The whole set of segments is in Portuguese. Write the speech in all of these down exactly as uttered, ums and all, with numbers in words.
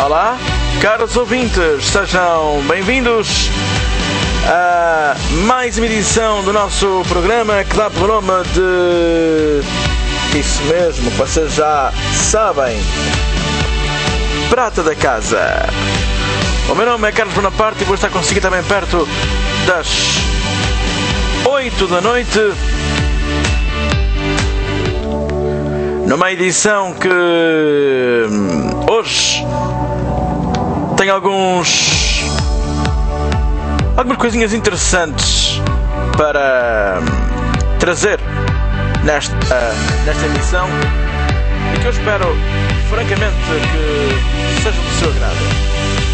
Olá, caros ouvintes, sejam bem-vindos a mais uma edição do nosso programa que dá pelo nome de... Isso mesmo, vocês já sabem, Prata da Casa. O meu nome é Carlos Bonaparte e vou estar consigo também perto das oito da noite, numa edição que hoje tem alguns algumas coisinhas interessantes para trazer nesta, nesta emissão e que eu espero francamente que seja do seu agrado.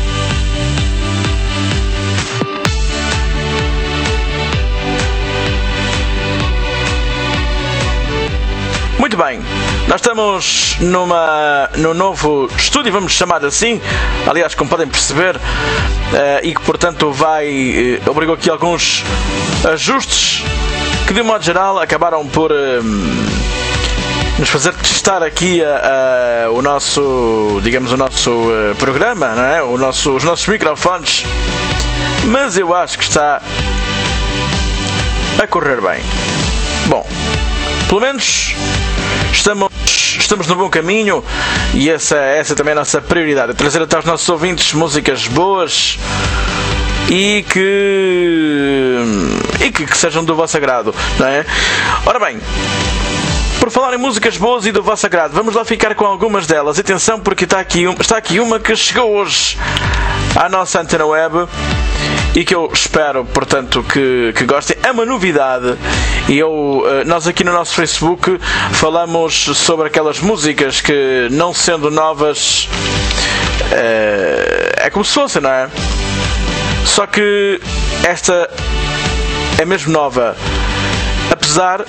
Muito bem, nós estamos numa, num novo estúdio, vamos chamar assim, aliás, como podem perceber, uh, e que portanto vai, uh, obrigou aqui alguns ajustes que de um modo geral acabaram por uh, nos fazer testar aqui uh, uh, o nosso, digamos, o nosso uh, programa, não é? o nosso, os nossos microfones, mas eu acho que está a correr bem. Bom, pelo menos estamos, estamos no bom caminho e essa, essa também é a nossa prioridade, é trazer até aos nossos ouvintes músicas boas e que, e que, que sejam do vosso agrado, não é? Ora bem, por falar em músicas boas e do vosso agrado, vamos lá ficar com algumas delas. Atenção, porque está aqui, um, está aqui uma que chegou hoje à nossa antena web e que eu espero, portanto, que, que gostem. É uma novidade e eu, nós aqui no nosso Facebook falamos sobre aquelas músicas que, não sendo novas, é, é como se fosse, não é? Só que esta é mesmo nova, apesar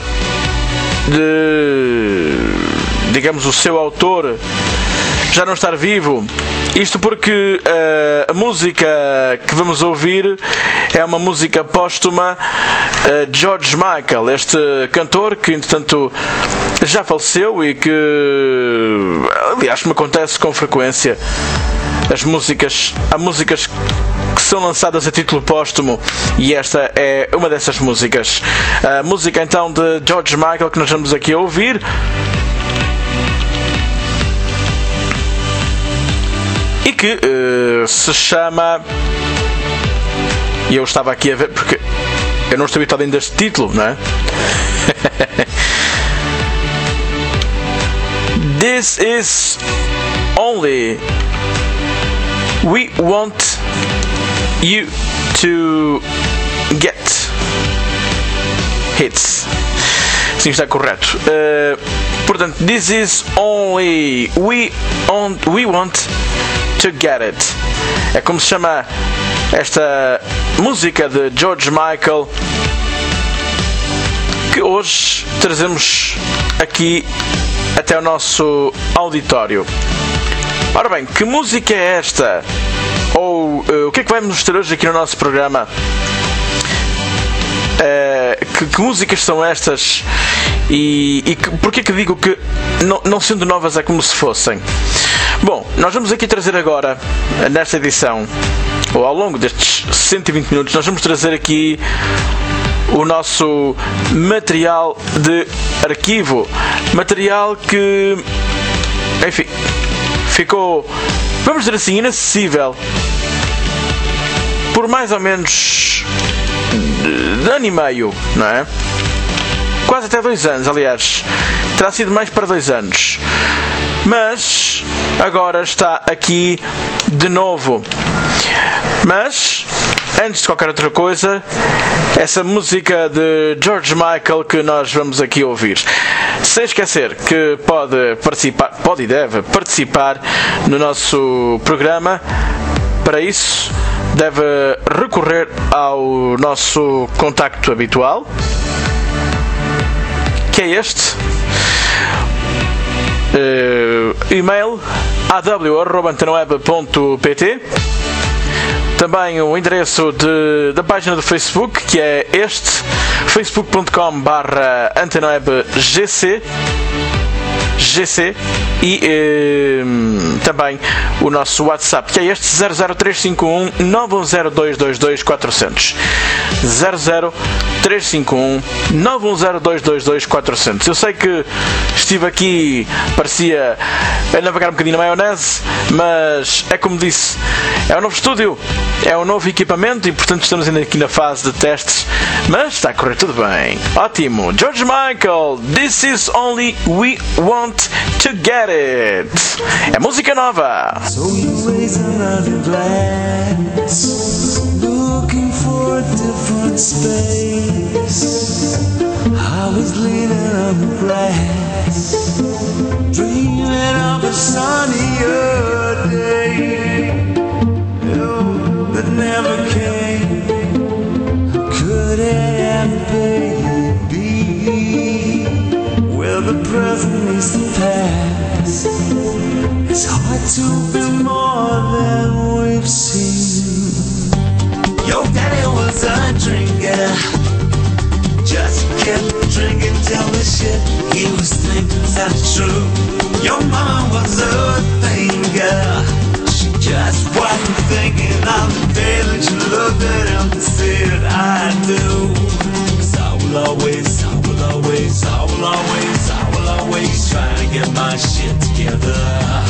de, digamos, o seu autor já não estar vivo. Isto porque uh, a música que vamos ouvir é uma música póstuma uh, de George Michael, este cantor que entretanto já faleceu e que, aliás, me acontece com frequência. As músicas, há músicas que são lançadas a título póstumo e esta é uma dessas músicas. A música então de George Michael que nós vamos aqui ouvir e que uh, se chama, e eu estava aqui a ver porque eu não estou habituado ainda a este título, não é? This is only we want you to get hits. Sim, está correto. Uh, portanto, this is only we on, we want to get it. É como se chama esta música de George Michael que hoje trazemos aqui até o nosso auditório. Ora bem, que música é esta? Ou uh, o que é que vai mostrar hoje aqui no nosso programa? Uh, que, que músicas são estas? E, e que, porquê que digo que não, não sendo novas é como se fossem? Bom, nós vamos aqui trazer agora, nesta edição, ou ao longo destes cento e vinte minutos, nós vamos trazer aqui o nosso material de arquivo. Material que, enfim, ficou, vamos dizer assim, inacessível por mais ou menos de ano e meio, não é? Quase até dois anos, aliás. Terá sido mais para dois anos. Mas agora está aqui de novo. Mas, antes de qualquer outra coisa, essa música de George Michael que nós vamos aqui ouvir. Sem esquecer que pode participar, pode e deve participar no nosso programa. Para isso, deve recorrer ao nosso contacto habitual, que é este. Uh, e-mail a w arroba antena web ponto p t. Também o endereço de, da página do Facebook, que é este, facebook ponto com barra antena web g c. G C e eh, também o nosso WhatsApp, que é este zero zero três cinco um nove um zero dois dois dois quatro zero zero zero zero três cinco um nove um zero dois dois dois quatro zero zero. Eu sei que estive aqui, parecia a navegar um bocadinho na maionese, mas é como disse, é um novo estúdio, é um novo equipamento e portanto estamos ainda aqui na fase de testes, mas está a correr tudo bem. Ótimo. George Michael, This Is Only We Want To Get It. É música nova. So you raise another glass, looking for a different space. I was leaning on the grass, dreaming of a sunnier day, oh, that never came. Could it ever be where the present meets the past? It's hard to be more than we've seen. Your daddy was a drinker, just kept drinking till the shit he was thinking's not true. Your mama was a thinker, she just wasn't thinking of the day that you looked at him and said, I do. 'Cause I will always, I will always, I will always, I will always try to get my shit together.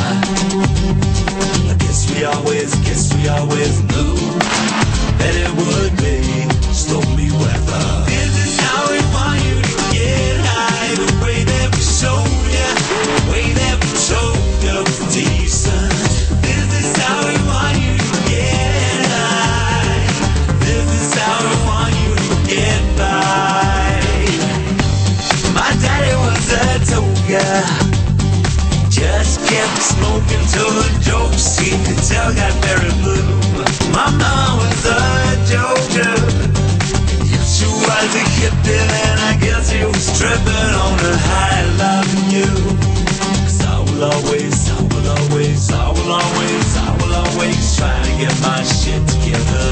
I guess we always, guess we always knew that it would be stormy weather. This is how we want you to get high, the way that we showed you, the way that we showed you was decent. This is how we want you to get high, this is how we want you to get by. My daddy was a toga, just kept smoking till the jokes he could tell got very blue. My mom was a joker, she was a hippie and I guess he was tripping on the high loving you. 'Cause I will always, I will always, I will always, I will always try to get my shit together.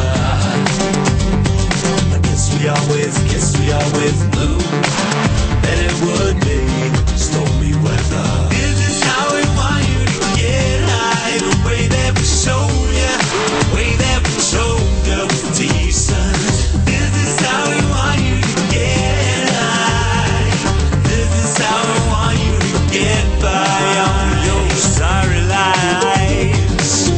I guess we always, guess we always knew that it would be stormy weather. This is how we want you to get high, the way that we show you, the way that we show you was decent. This is how we want you to get high, this is how we want you to get by on your sorry lives.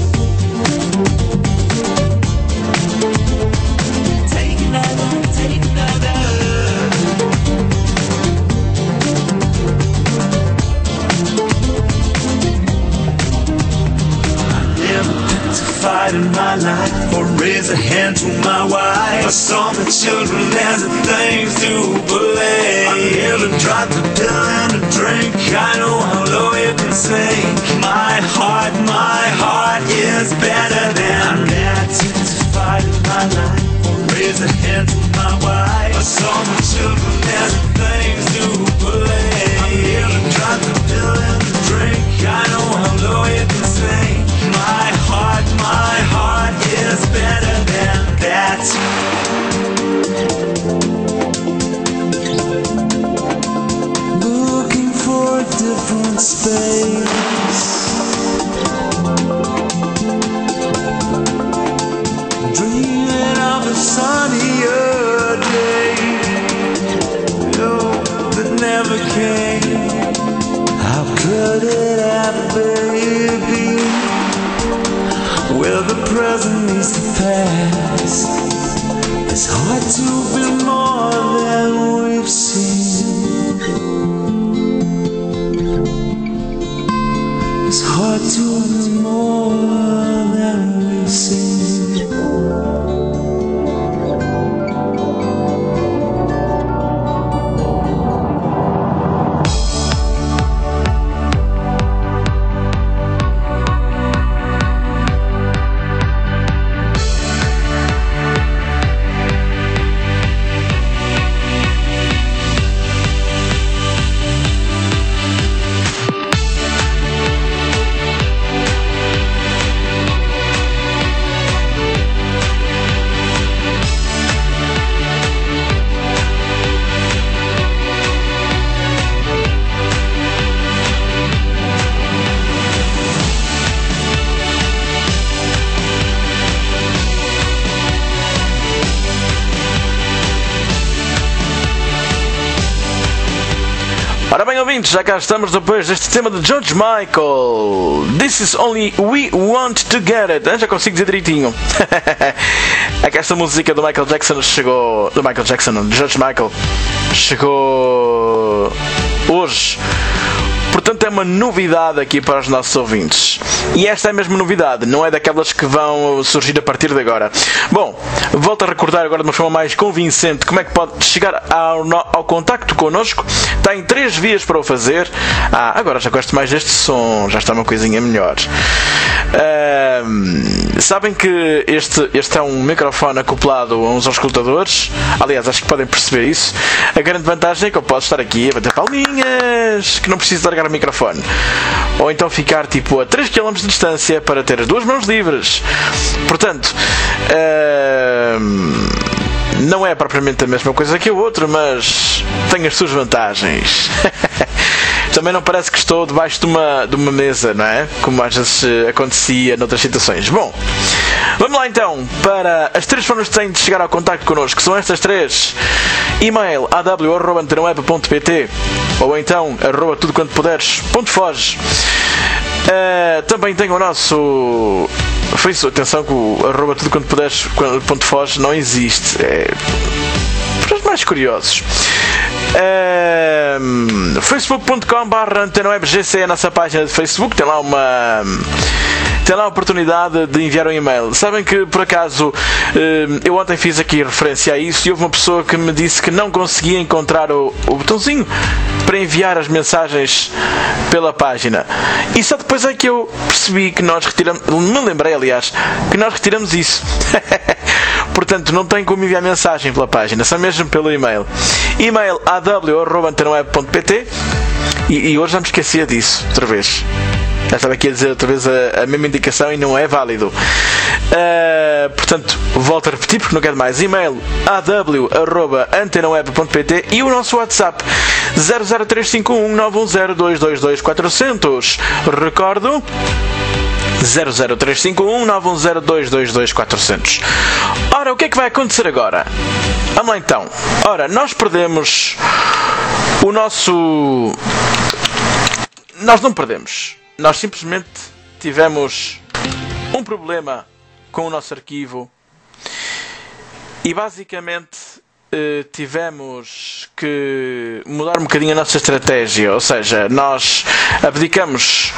Take another, take another. Fight in my life or raise a hand to my wife. I saw the children as the things to play. I nearly dropped the pill and a drink. I know how low you can sink. My heart, my heart is better than that. To fight in my life or raise a hand to my wife. I saw the children as the things to play. I nearly dropped the pill and a drink. I know how low you can sink. My heart, my heart is better than that. Looking for a different space, dreaming of a sunnier day, oh, that never came. How could it ever be where the present meets the past? It's hard to be more than we've seen. It's hard to be more than we've seen. Ora bem, ouvintes, já cá estamos depois deste tema de George Michael. This is only we want to get it. Eu já consigo dizer direitinho. É que esta música do Michael Jackson chegou... Do Michael Jackson, não, de George Michael. Chegou... hoje. Portanto, é uma novidade aqui para os nossos ouvintes. E esta é a mesma novidade, não é daquelas que vão surgir a partir de agora. Bom, volto a recordar agora de uma forma mais convincente como é que pode chegar ao, ao contacto connosco. Tem três vias para o fazer. Ah, agora já gosto mais deste som, já está uma coisinha melhor. Uh, sabem que este, este é um microfone acoplado a uns auscultadores. Aliás, acho que podem perceber isso. A grande vantagem é que eu posso estar aqui a bater palminhas, que não preciso largar o microfone. Ou então ficar tipo a três quilómetros de distância para ter as duas mãos livres. Portanto, uh, não é propriamente a mesma coisa que o outro, mas tem as suas vantagens. Também não parece que estou debaixo de uma, de uma mesa, não é? Como às vezes acontecia noutras situações. Bom, vamos lá então para as três formas que têm de chegar ao contacto connosco, que são estas três. E-mail a w arroba antena web ponto p t ou então arroba tudo quanto puderes ponto foge. Uh, também tem o nosso Facebook. Atenção que o arroba tudo quanto puderes ponto foge não existe. É para os mais curiosos. Uh, facebook ponto com barra antena web g c é a nossa página de Facebook. Tem lá uma tem lá a oportunidade de enviar um e-mail. Sabem que por acaso uh, eu ontem fiz aqui referência a isso e houve uma pessoa que me disse que não conseguia encontrar o, o botãozinho para enviar as mensagens pela página, e só depois é que eu percebi que nós retiramos, me lembrei aliás que nós retiramos isso. Portanto, não tem como enviar mensagem pela página, só mesmo pelo e-mail. E-mail a w arroba antena web ponto p t. E, e hoje já me esquecia disso, outra vez. Já estava aqui a dizer outra vez a, a mesma indicação e não é válido. Uh, portanto, volto a repetir porque não quero mais. E-mail a w arroba antena web ponto p t e o nosso WhatsApp zero zero três cinco um nove um zero dois dois dois quatro zero zero. Recordo, zero zero três cinco um nove um zero dois dois dois quatro zero zero. Ora, o que é que vai acontecer agora? Vamos lá então. Ora, nós perdemos o nosso... Nós não perdemos. Nós simplesmente tivemos um problema com o nosso arquivo e basicamente eh, tivemos que mudar um bocadinho a nossa estratégia. Ou seja, nós abdicamos...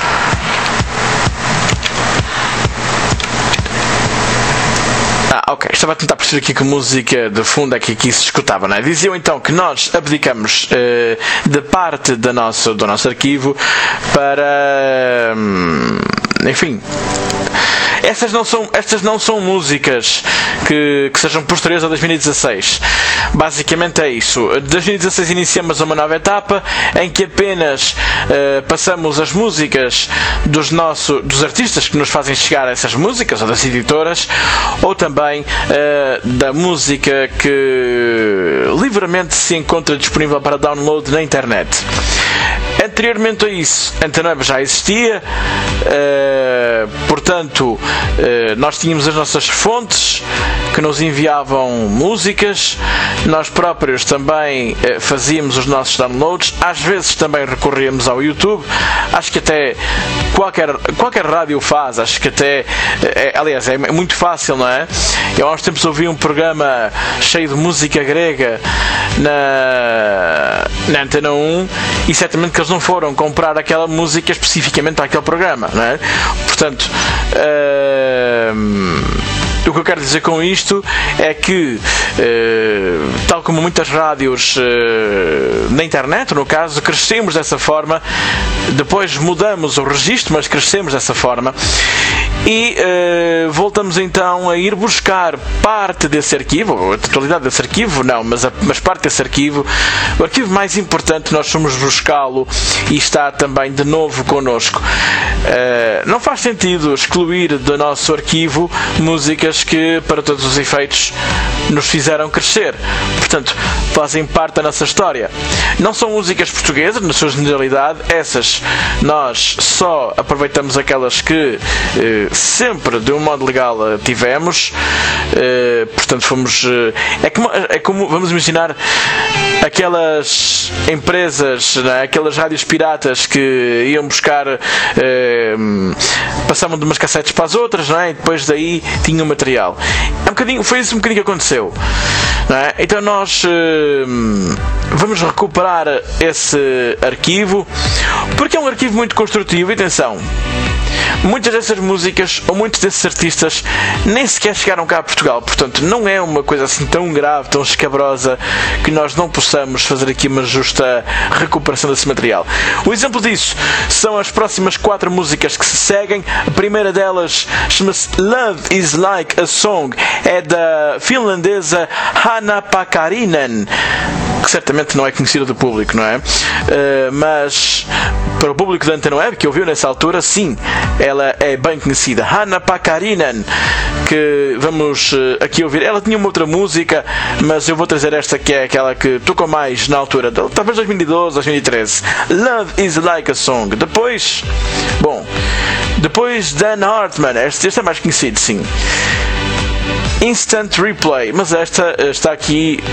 Ah, ok. Estava a tentar perceber aqui que música de fundo é que aqui se escutava, não é? Diziam então que nós abdicamos uh, de parte da nossa, do nosso arquivo para... Um, enfim... Estas não são, estas não são músicas que, que sejam posteriores a dois mil e dezasseis. Basicamente é isso. Em dois mil e dezasseis iniciamos uma nova etapa em que apenas uh, passamos as músicas dos, nosso, dos artistas que nos fazem chegar essas músicas, ou das editoras, ou também uh, da música que livremente se encontra disponível para download na internet. Anteriormente a isso, a Antena Web já existia, uh, portanto, uh, nós tínhamos as nossas fontes que nos enviavam músicas, nós próprios também uh, fazíamos os nossos downloads, às vezes também recorríamos ao YouTube, acho que até qualquer, qualquer rádio faz, acho que até, é, aliás, é muito fácil, não é? Eu há uns tempos ouvi um programa cheio de música grega na, na Antena um e certamente que eles não foram comprar aquela música especificamente para aquele programa, não é? Portanto, uh, o que eu quero dizer com isto é que, uh, tal como muitas rádios uh, na internet, no caso, crescemos dessa forma, depois mudamos o registro, mas crescemos dessa forma e uh, voltamos então a ir buscar parte desse arquivo, a totalidade desse arquivo, não, mas, a, mas parte desse arquivo, o arquivo mais importante, nós fomos buscá-lo e está também de novo connosco. Uh, não faz sentido excluir do nosso arquivo músicas que, para todos os efeitos, nos fizeram crescer. Portanto, fazem parte da nossa história. Não são músicas portuguesas, na sua generalidade. Essas nós só aproveitamos aquelas que eh, sempre, de um modo legal, tivemos. Eh, portanto, fomos... Eh, é, como, é como, vamos imaginar, aquelas empresas, né, aquelas rádios piratas que iam buscar, eh, passavam de umas cassetes para as outras, não é? E depois daí tinham material. É um bocadinho, foi isso um bocadinho que aconteceu, não é? Então nós eh, vamos recuperar esse arquivo, porque é um arquivo muito construtivo. E atenção, muitas dessas músicas ou muitos desses artistas nem sequer chegaram cá a Portugal, portanto não é uma coisa assim tão grave, tão escabrosa, que nós não possamos fazer aqui uma justa recuperação desse material. O exemplo disso são as próximas quatro músicas que se seguem. A primeira delas chama-se Love is Like a Song, é da finlandesa Hanna Pakarinen, que certamente não é conhecida do público, não é? Uh, mas para o público da Antena Web, que ouviu nessa altura, sim, ela é bem conhecida. Hanna Pakarinen, que vamos uh, aqui ouvir. Ela tinha uma outra música, mas eu vou trazer esta, que é aquela que tocou mais na altura, talvez dois mil e doze, dois mil e treze. Love is Like a Song. Depois, bom, depois Dan Hartman, este, este é mais conhecido, sim. Instant Replay, mas esta uh, está aqui.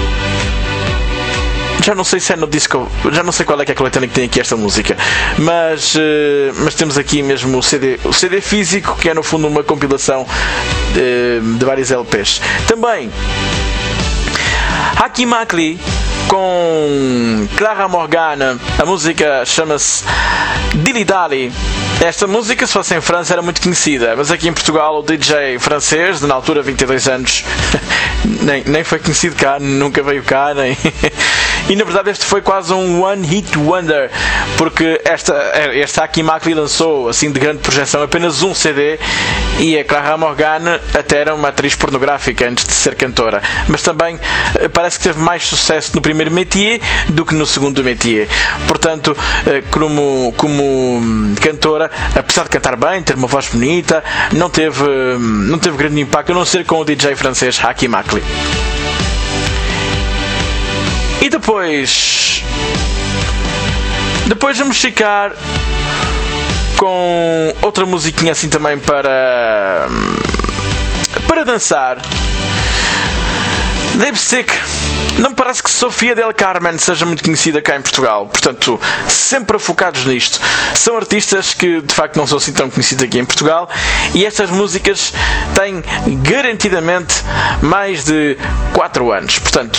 Já não sei se é no disco, já não sei qual é que é a coletânea que tem aqui esta música, mas, uh, mas temos aqui mesmo o C D, o C D físico, que é no fundo uma compilação de, de vários L Ps. Também Hakim Akli com Clara Morgana, a música chama-se Dilly Dally. Esta música, se fosse em França, era muito conhecida, mas aqui em Portugal o D J francês, de na altura vinte e dois anos, nem, nem foi conhecido cá, nunca veio cá, nem... E na verdade este foi quase um one hit wonder, porque esta, esta Hakim Akli lançou assim de grande projeção apenas um C D, e a Clara Morgana até era uma atriz pornográfica antes de ser cantora, mas também parece que teve mais sucesso no primeiro métier do que no segundo métier. Portanto, como, como cantora, apesar de cantar bem, ter uma voz bonita, não teve, não teve grande impacto, a não ser com o D J francês Hakim Akli. E depois Depois vamos ficar com outra musiquinha assim também para Para dançar. Lipstick. Não parece que Sofia del Carmen seja muito conhecida cá em Portugal, portanto, sempre focados nisto. São artistas que de facto não são assim tão conhecidos aqui em Portugal, e estas músicas têm garantidamente mais de quatro anos, portanto,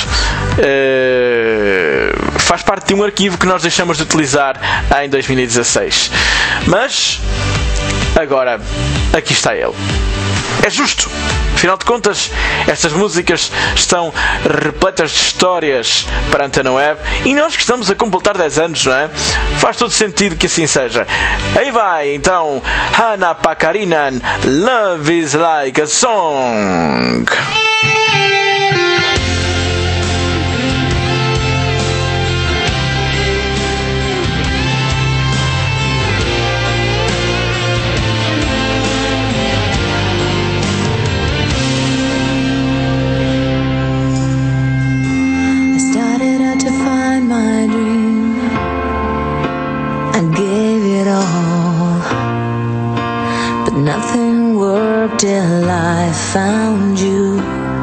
uh, faz parte de um arquivo que nós deixamos de utilizar em dois mil e dezasseis. Mas agora aqui está ele. É justo. Afinal de contas, estas músicas estão repletas de histórias para a Antena Web, e nós que estamos a completar dez anos, não é? Faz todo sentido que assim seja. Aí vai, então, Hanna Pakarinen, Love is Like a Song. Nothing worked till I found you.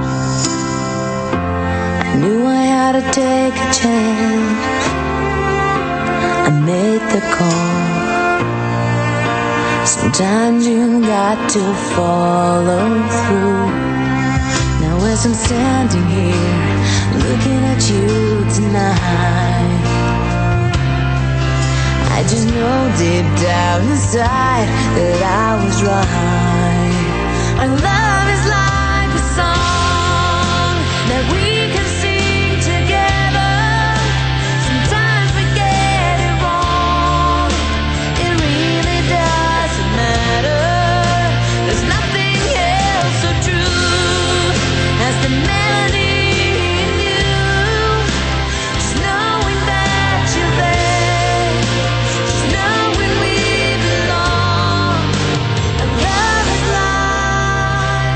I knew I had to take a chance. I made the call. Sometimes you got to follow through. Now as I'm standing here looking at you tonight, I just know deep down inside that I was right. Our love is like a song that we can sing together. Sometimes we get it wrong. It really doesn't matter. There's nothing else so true as the melody in you. Just knowing that you're there. Like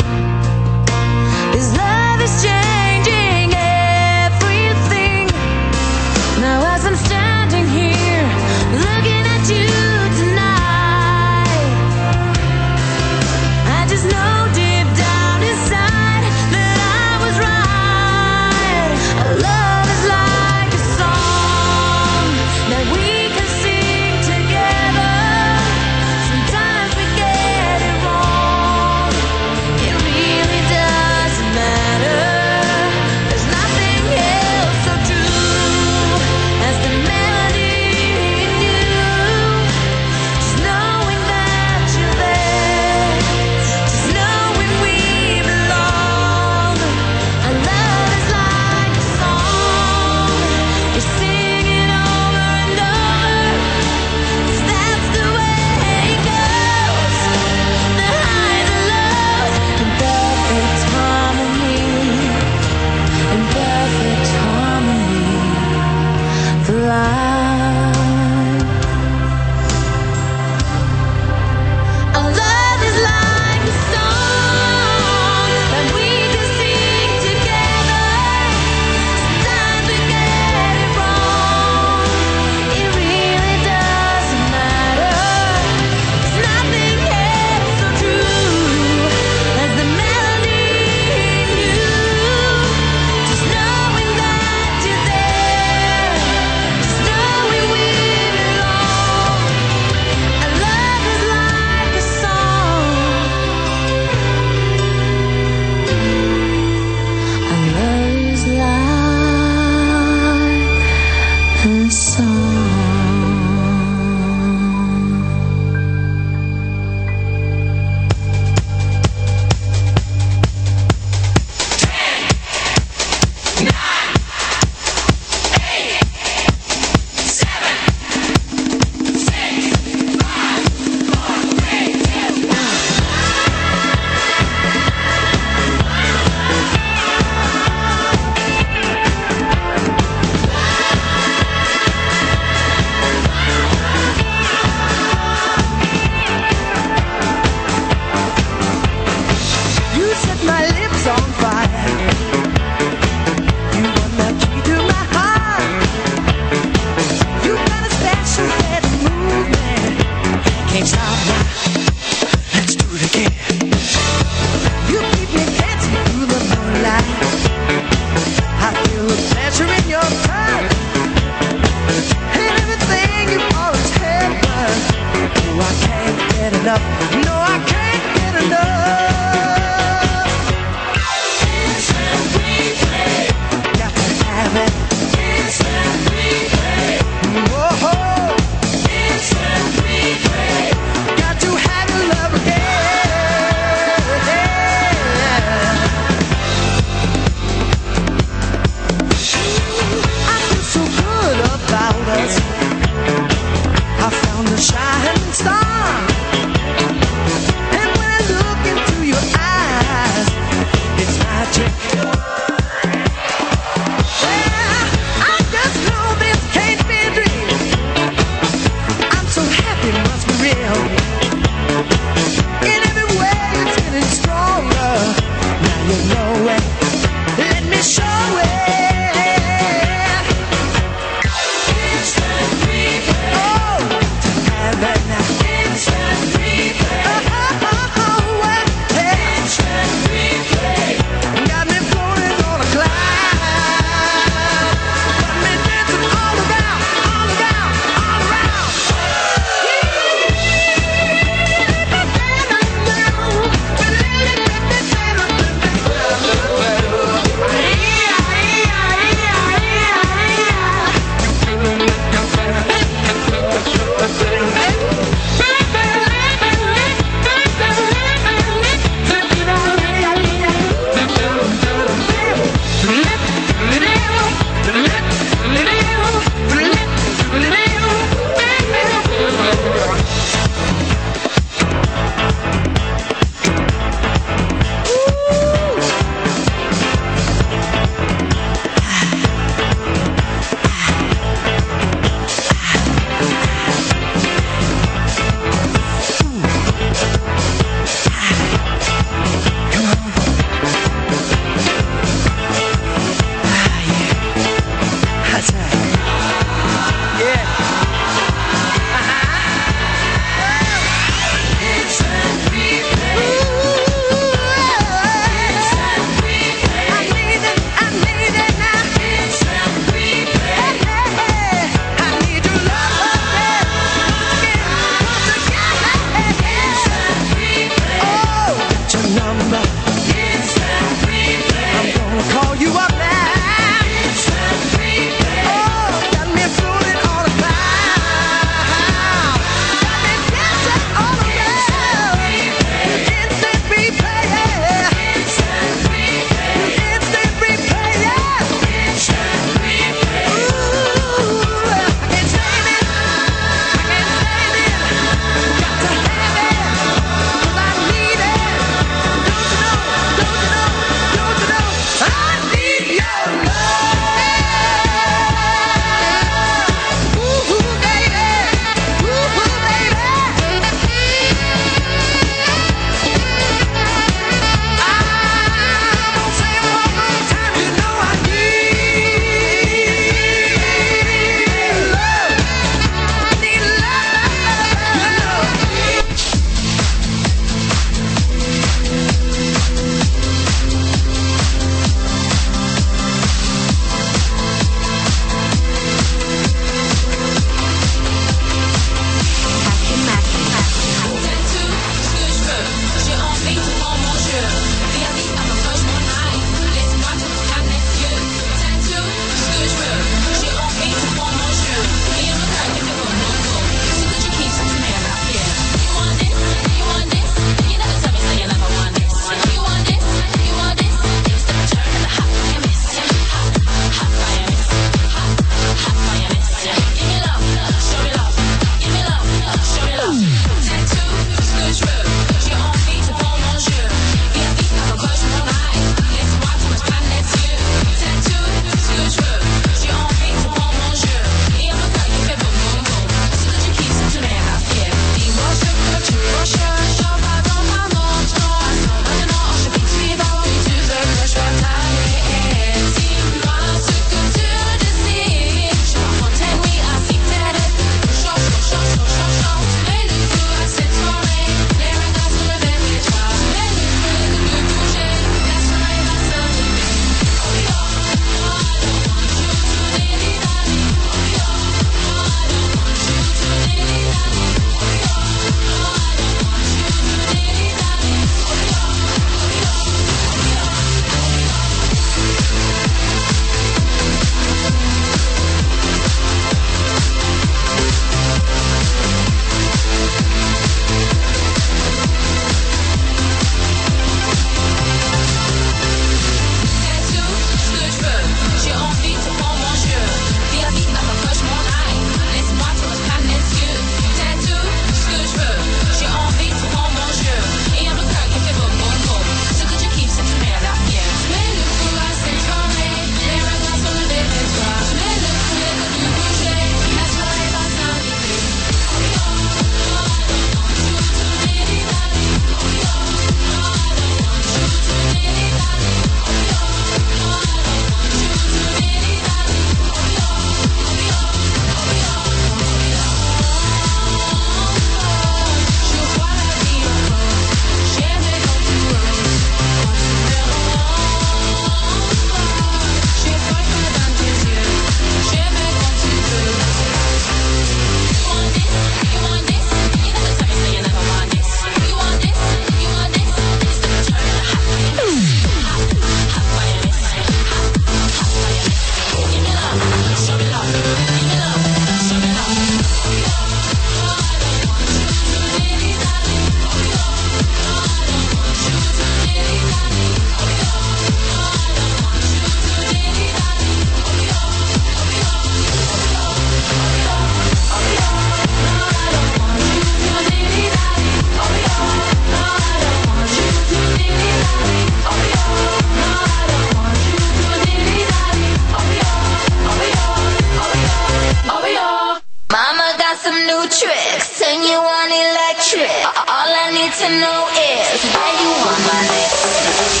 got some new tricks, and you want electric. All I need to know is where you want my lips.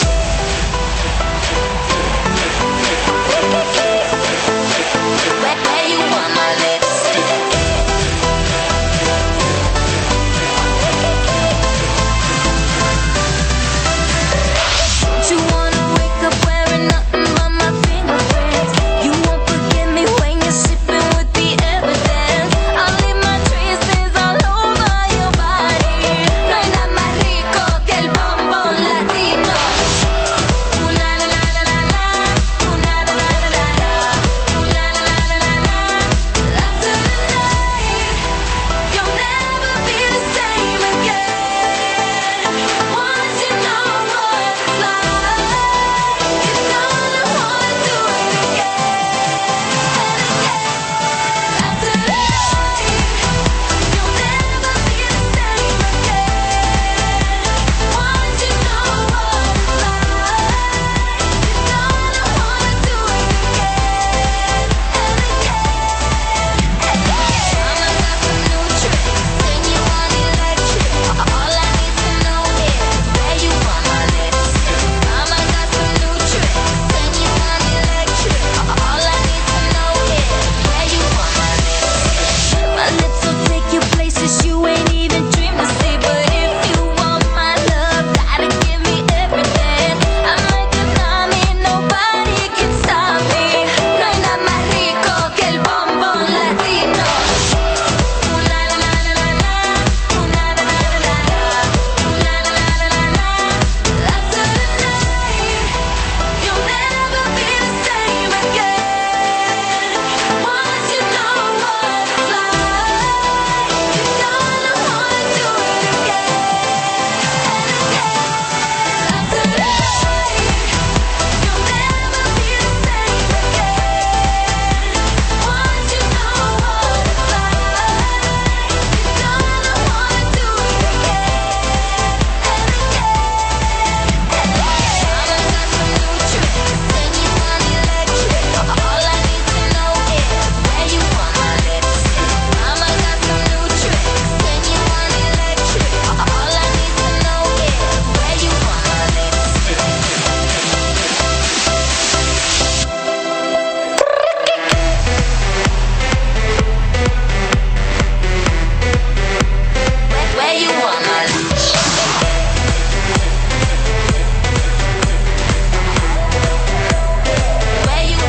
Where, where you want my lips. Don't you wanna wake up wearing nothing but my fingerprints? You won't forgive me when you're sipping with the evidence. I'll leave my traces all over your body. No hay nada más rico que el bombón latino. Ooh la la la la la la, ooh la la la la la la, ooh la la la la la la. After the night, you'll never be the same again. Once you know what it's like, you're gonna wanna do it again and again. After the night, you'll never be the same again. Once you know what it's like, you're gonna wanna do it again and again. Mama got some new tricks, and you want electric. All I need to know is where you want my lips. Mama got some new tricks, and you want electric. All I need to know is where you want my lips. My lips will take you places you ain't even dreamed to see. But if you want my love, gotta give me everything. I might deny me, nobody can stop me. No hay nada más rico que el bombón latino. Ooh la la la la la la, ooh la la la la la la, ooh la la la la la la. After the night, you'll never be the same again. Once you know what it's like, you're gonna wanna do it again and again. After the night, you'll never be the same again. Once you know what it's like, you're gonna wanna do it again and again. Mama got some new tricks, and you want electric. All I need to know is where you want my lips. Mama got some new tricks, and you want electric. All I need to know is where you want my lips. Where, where you want my lips. Where you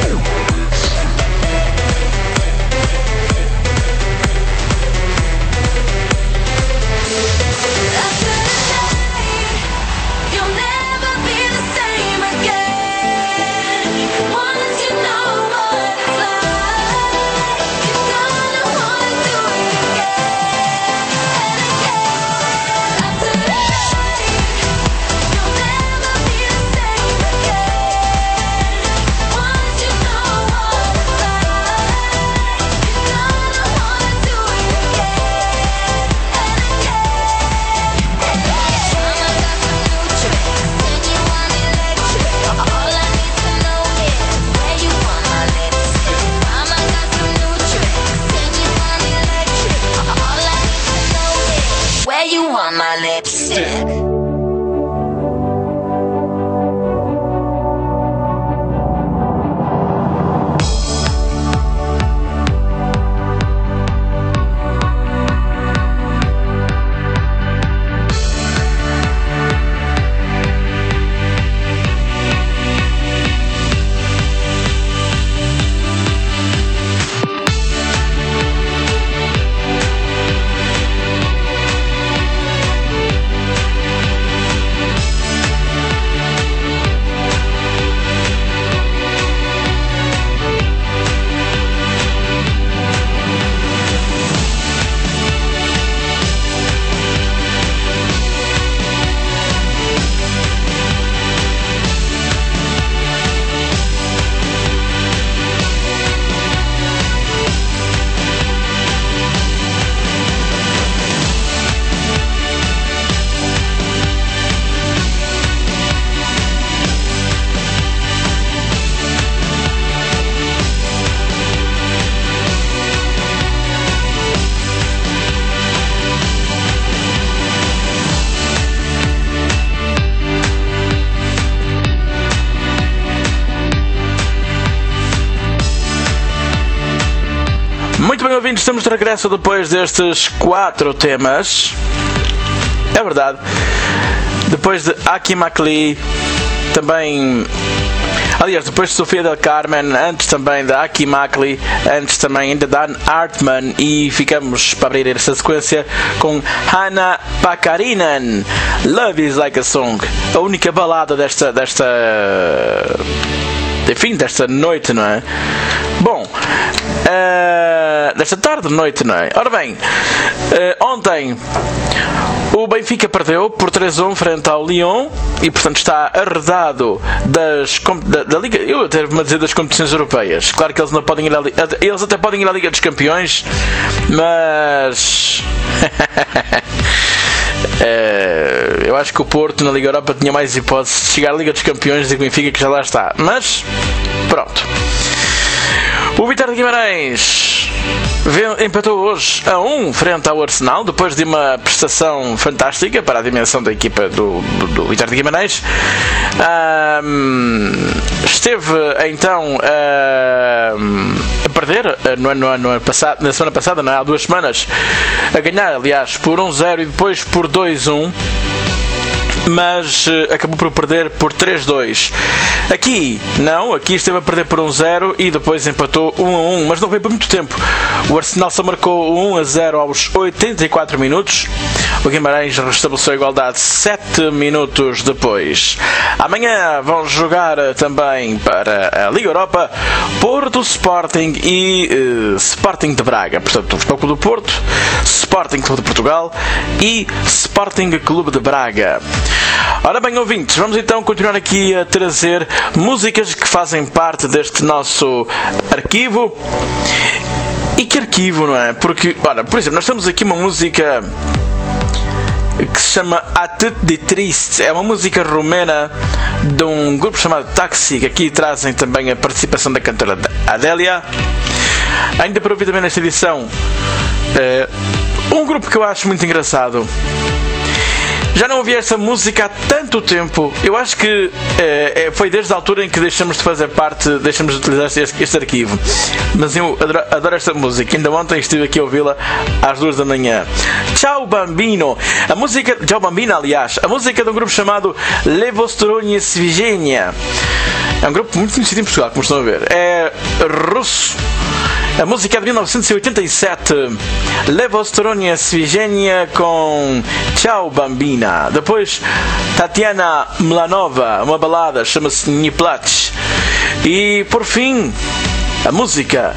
After the night, you'll never be the same again. Once you know what it's like, you're gonna wanna do it again and again. After the night, you'll never be the same again. Once you know what it's like, you're gonna wanna do it again and again. Mama got some new tricks, and you want electric. All I need to know is where you want my lips. Mama got some new tricks, and you want electric. All I need to know is where you want my lipstick. ouvintes, estamos de regresso depois destes quatro temas. É verdade. Depois de Aki Makli, também... Aliás, depois de Sofia del Carmen, antes também da Aki Makli, antes também ainda Dan Hartman, e ficamos para abrir esta sequência com Hanna Pakarinen, Love is Like a Song, a única balada desta, desta, enfim, desta noite, não é? Bom, uh, desta tarde, noite, não é? Ora bem, uh, ontem o Benfica perdeu por três a um frente ao Lyon e, portanto, está arredado das, da, da Liga, eu até vou dizer das competições europeias. Claro que eles não podem ir à Liga, eles até podem ir à Liga dos Campeões, mas é, eu acho que o Porto na Liga Europa tinha mais hipóteses de chegar à Liga dos Campeões do que o Benfica, que já lá está. Mas pronto. O Vitória de Guimarães empatou hoje a um frente ao Arsenal, depois de uma prestação fantástica para a dimensão da equipa do, do, do Vitória de Guimarães. Um, esteve então um, a perder no, no, no ano passado, na semana passada, não é? Há duas semanas, a ganhar, aliás, por um zero e depois por dois a um. Mas uh, acabou por perder por três a dois. Aqui, não, aqui esteve a perder por um zero e depois empatou um a um, mas não foi por muito tempo. O Arsenal só marcou um a zero aos oitenta e quatro minutos. O Guimarães restabeleceu a igualdade sete minutos depois. Amanhã vão jogar também para a Liga Europa Porto Sporting e uh, Sporting de Braga. Portanto, o Futebol Clube do Porto, Sporting Clube de Portugal e Sporting Clube de Braga. Ora bem, ouvintes, vamos então continuar aqui a trazer músicas que fazem parte deste nosso arquivo. E que arquivo, não é? Porque, olha, por exemplo, nós temos aqui uma música que se chama Atât de Triste. É uma música romena de um grupo chamado Taxi, que aqui trazem também a participação da cantora Adélia. Ainda para ouvir também nesta edição é um grupo que eu acho muito engraçado. Já não ouvi essa música há tanto tempo. Eu acho que é, foi desde a altura em que deixamos de fazer parte, deixamos de utilizar este, este arquivo. Mas eu adoro, adoro esta música. Ainda ontem estive aqui a ouvi-la às duas da manhã. Ciao Bambino. A música, Ciao Bambino, aliás, a música de um grupo chamado Levo Stronie Svigenia. É um grupo muito conhecido em Portugal, como estão a ver. É russo. A música é de mil novecentos e oitenta e sete. Levo Stronie Svigenia com Ciao Bambina. Depois Tatiana Mlanova, uma balada, chama-se Nie Plach. E por fim, a música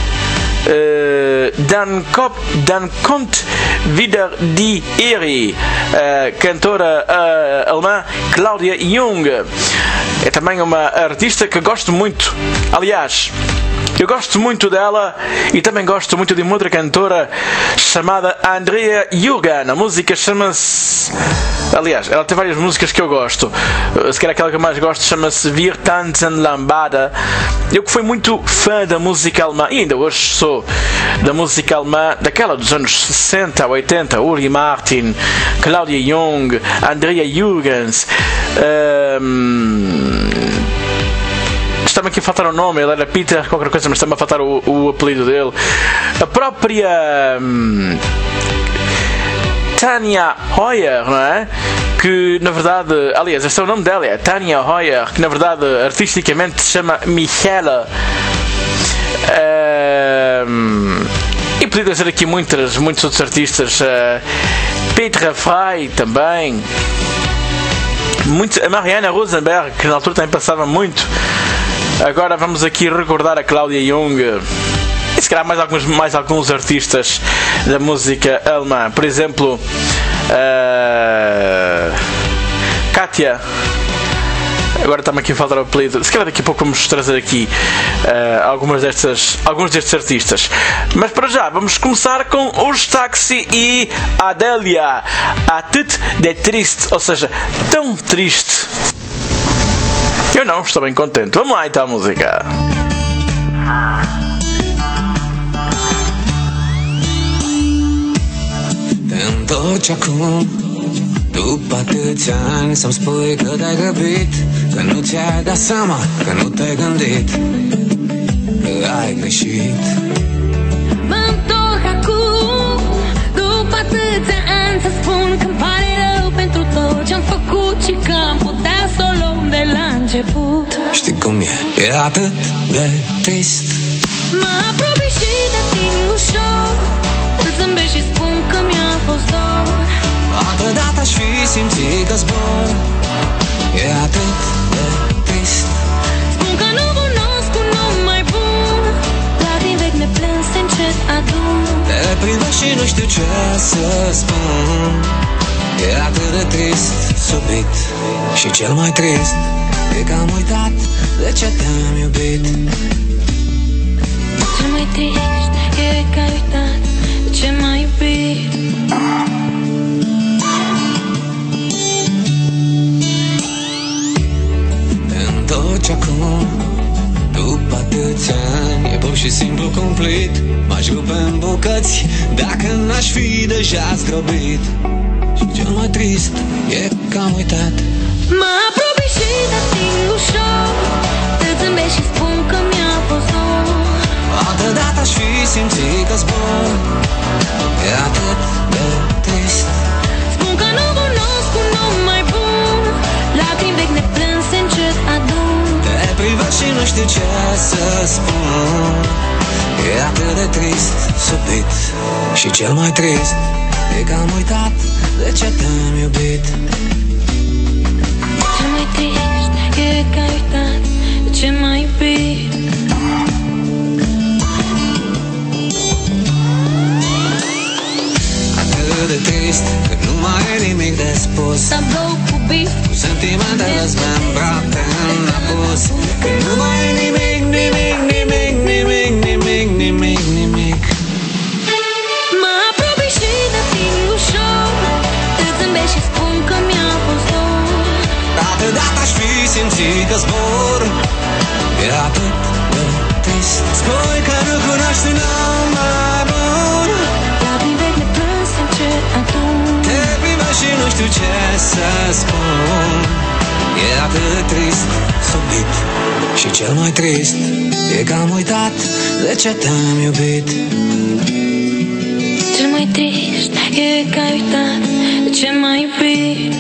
uh, Dan, Kop, Dan kommt wieder die Ehre, a cantora uh, alemã Claudia Jung. É também uma artista que gosto muito. Aliás, eu gosto muito dela e também gosto muito de uma outra cantora chamada Andrea Jürgen. A música chama-se... Aliás, ela tem várias músicas que eu gosto. Se calhar aquela que eu mais gosto chama-se Wir tanzen Lambada. Eu que fui muito fã da música alemã, e ainda hoje sou, da música alemã, daquela dos anos sessenta, oitenta, Uri Martin, Claudia Jung, Andrea Jürgens. Um... Está-me aqui a faltar o nome, ele era Peter qualquer coisa, mas está-me a faltar o, o apelido dele. A própria hum, Tanja Heuer, não é? Que na verdade, aliás, este é o nome dela, é Tanja Heuer, que na verdade artisticamente se chama Michela. Hum, e podia dizer aqui muitas, muitos outros artistas. Uh, Petra Frey também. Muito, a Mariana Rosenberg, que na altura também passava muito. Agora vamos aqui recordar a Claudia Jung e se calhar mais alguns, mais alguns artistas da música alemã. Por exemplo, uh, Katia. Agora está-me aqui a faltar o apelido. Se calhar daqui a pouco vamos trazer aqui uh, algumas destas, alguns destes artistas. Mas para já vamos começar com os Taxi e Adélia. Atât de Triste, ou seja, tão triste. Eu não, estou bem contente. Vamos lá então a música. Te întorci acum după atâția ani să-mi spui că te-ai grăbit, că nu ți-ai dat seama, că nu te-ai gândit, că ai greșit. Mă întorc am putea să o luăm de la început. Știi cum e, e atât de trist. Mă apropii și de tine ușor, îți zâmbesc și spun că mi-a fost dor. Altă dată aș fi simțit că zbor. E atât de trist. Spun că nu cunosc un om mai bun, lacrimi vechi neplânse încet adun. Te privesc și nu știu ce să spun. E atât de trist, subit. Și cel mai trist e că am uitat de ce te-am iubit. Cel mai trist e că ai uitat de ce m-ai iubit. Te întorci acum, după atâția ani. E pur și simplu cumplit. M-aș rupe în bucăți dacă n-aș fi deja zdrobit. Și cel mai trist e că am uitat. Mă apropii și de tine ușor, îți zâmbesc și spun că mi-a fost dor. Altă dată aș fi simțit că zbor. E atât de trist. Spun că nu cunosc un om mai bun, lacrimi vechi neplânse încet adun. Te privesc și nu știu ce să spun. E atât de trist, subit. Și cel mai trist e că am uitat de ce te-am iubit. Cel mai trist e că ai uitat de ce m-ai iubit. Atât de trist că nu mai e nimic de spus. Tablou cu bif, Cu sentimentele dezmembrate în apus. Că nu mai e nimic, nimic, nimic, nimic, nimic, nimic, nimic. mă apropii și de tine ușor, îți zâmbesc și spun că mi-a fost dor. Altă dată aș fi simțit că zbor. E atât de trist. Spui că nu cunoști un om mai bun. Lacrimi vechi neplânse încet adun. Te privesc și nu știu ce să spun. E atât de trist, subit. Și cel mai trist e că am uitat de ce te-am iubit. Cel mai trist e că ai uitat de ce m-ai iubit.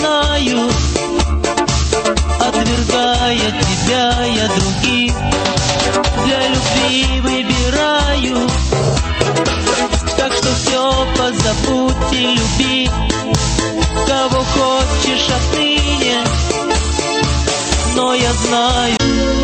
Отвергая тебя, я других кого хочешь отныне, но я знаю.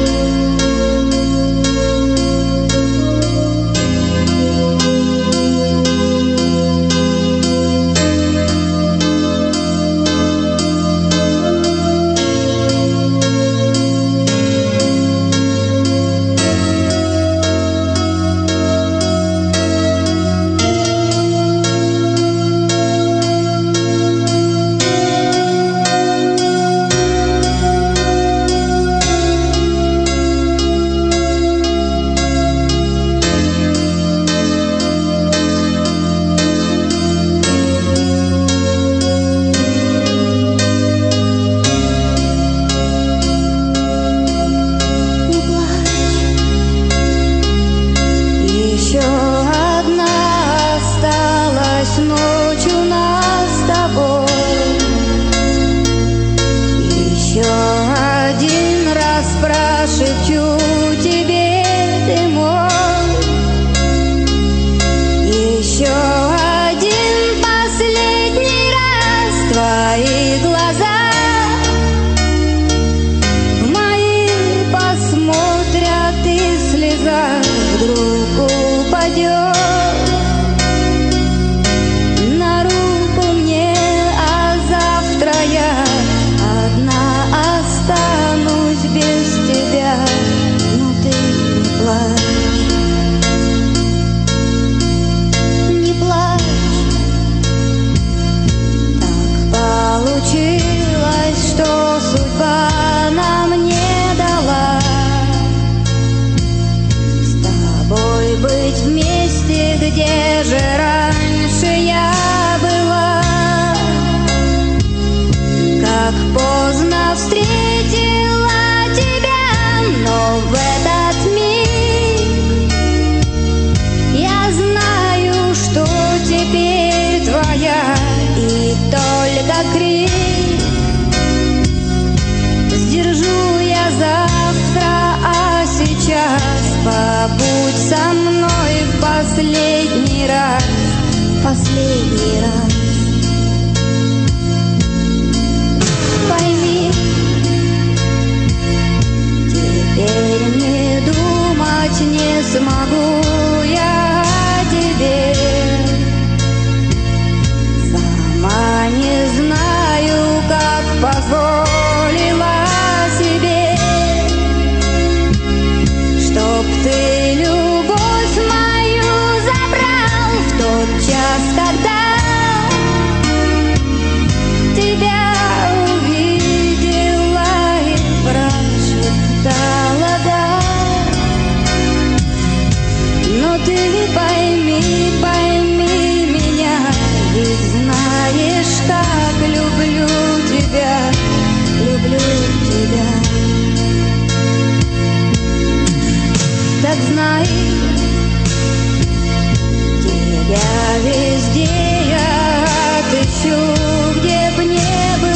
Последний раз пойми, теперь не думать не смогу я о тебе. Сама не знаю, как позволила себе, чтоб ты любовь мою забрал в тот час, когда тебя увидела и прошептала да. Но ты пойми, пойми меня, ведь знаешь, как люблю тебя, люблю тебя. Так знай, тебя везде я отыщу, где б не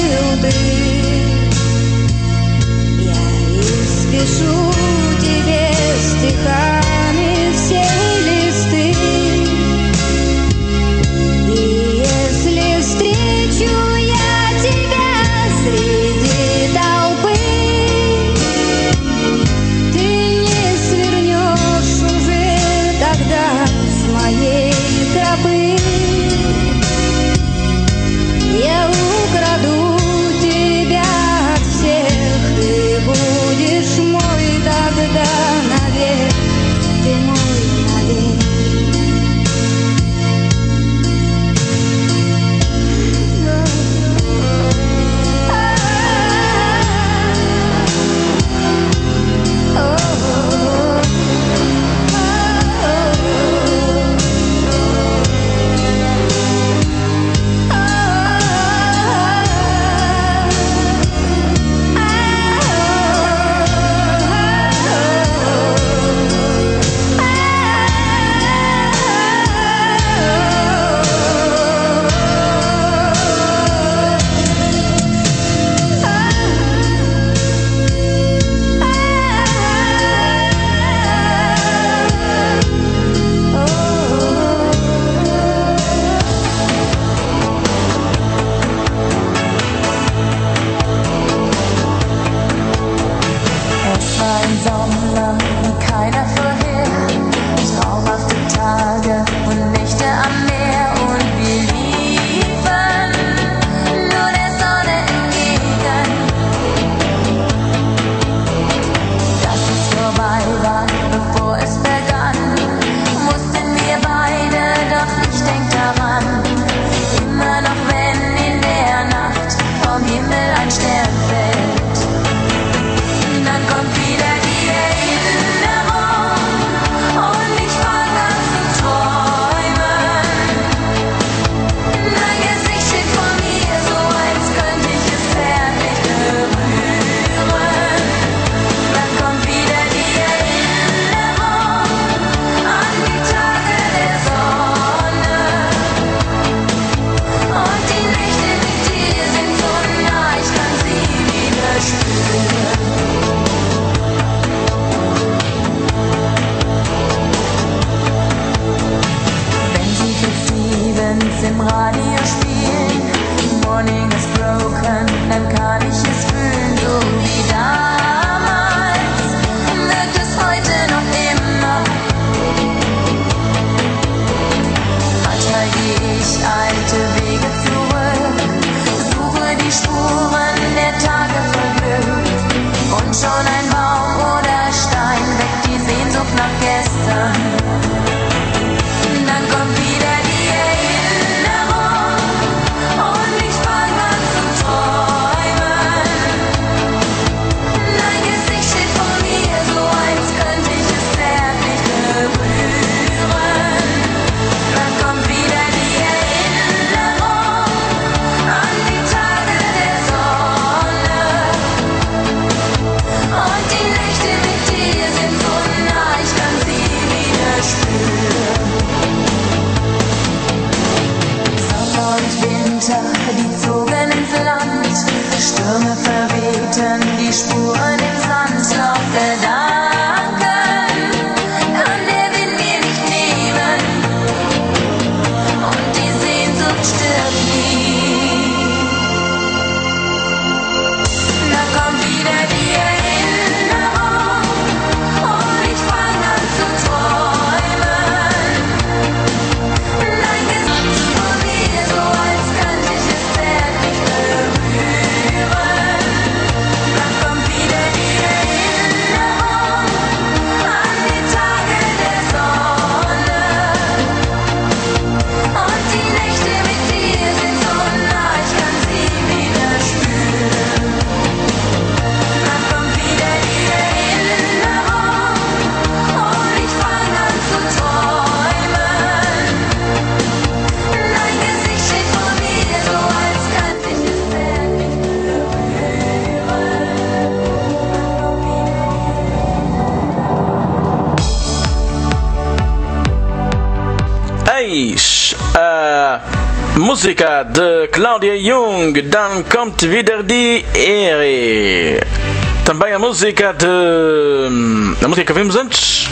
música de Claudia Jung, Dan kommt wieder die Ehre. Também a música de... a música que vimos antes,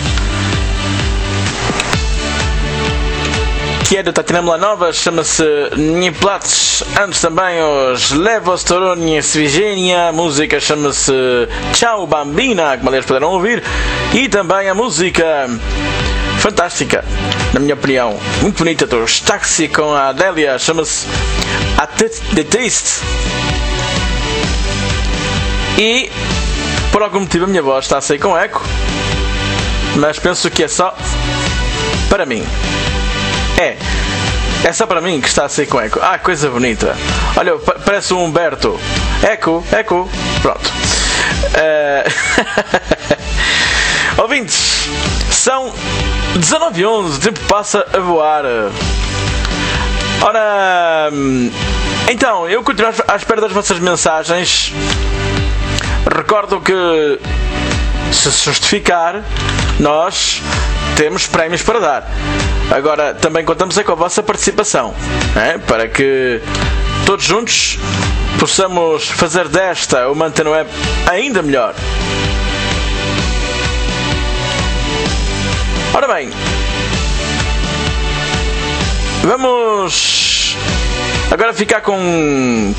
que é de Tatiana Melanova, chama-se Nie Plats. Antes também os Levostoronje Svigenia, a música chama-se Ciao Bambina, como aliás puderam ouvir. E também a música fantástica, na minha opinião, muito bonita, dos Taxi com a Adélia, chama-se A The Taste. E por algum motivo a minha voz está a sair com eco, mas penso que é só para mim. É, é só para mim que está a sair com eco. Ah, coisa bonita. Olha, parece um Humberto. Eco, eco. Pronto. Uh... Ouvintes, são dezanove e onze, o tempo passa a voar. Ora, então, eu continuo à espera das vossas mensagens. Recordo que, se se justificar, nós temos prémios para dar. Agora, também contamos é com a vossa participação, é? Para que todos juntos possamos fazer desta o Antena Web ainda melhor. Ora bem, vamos agora ficar com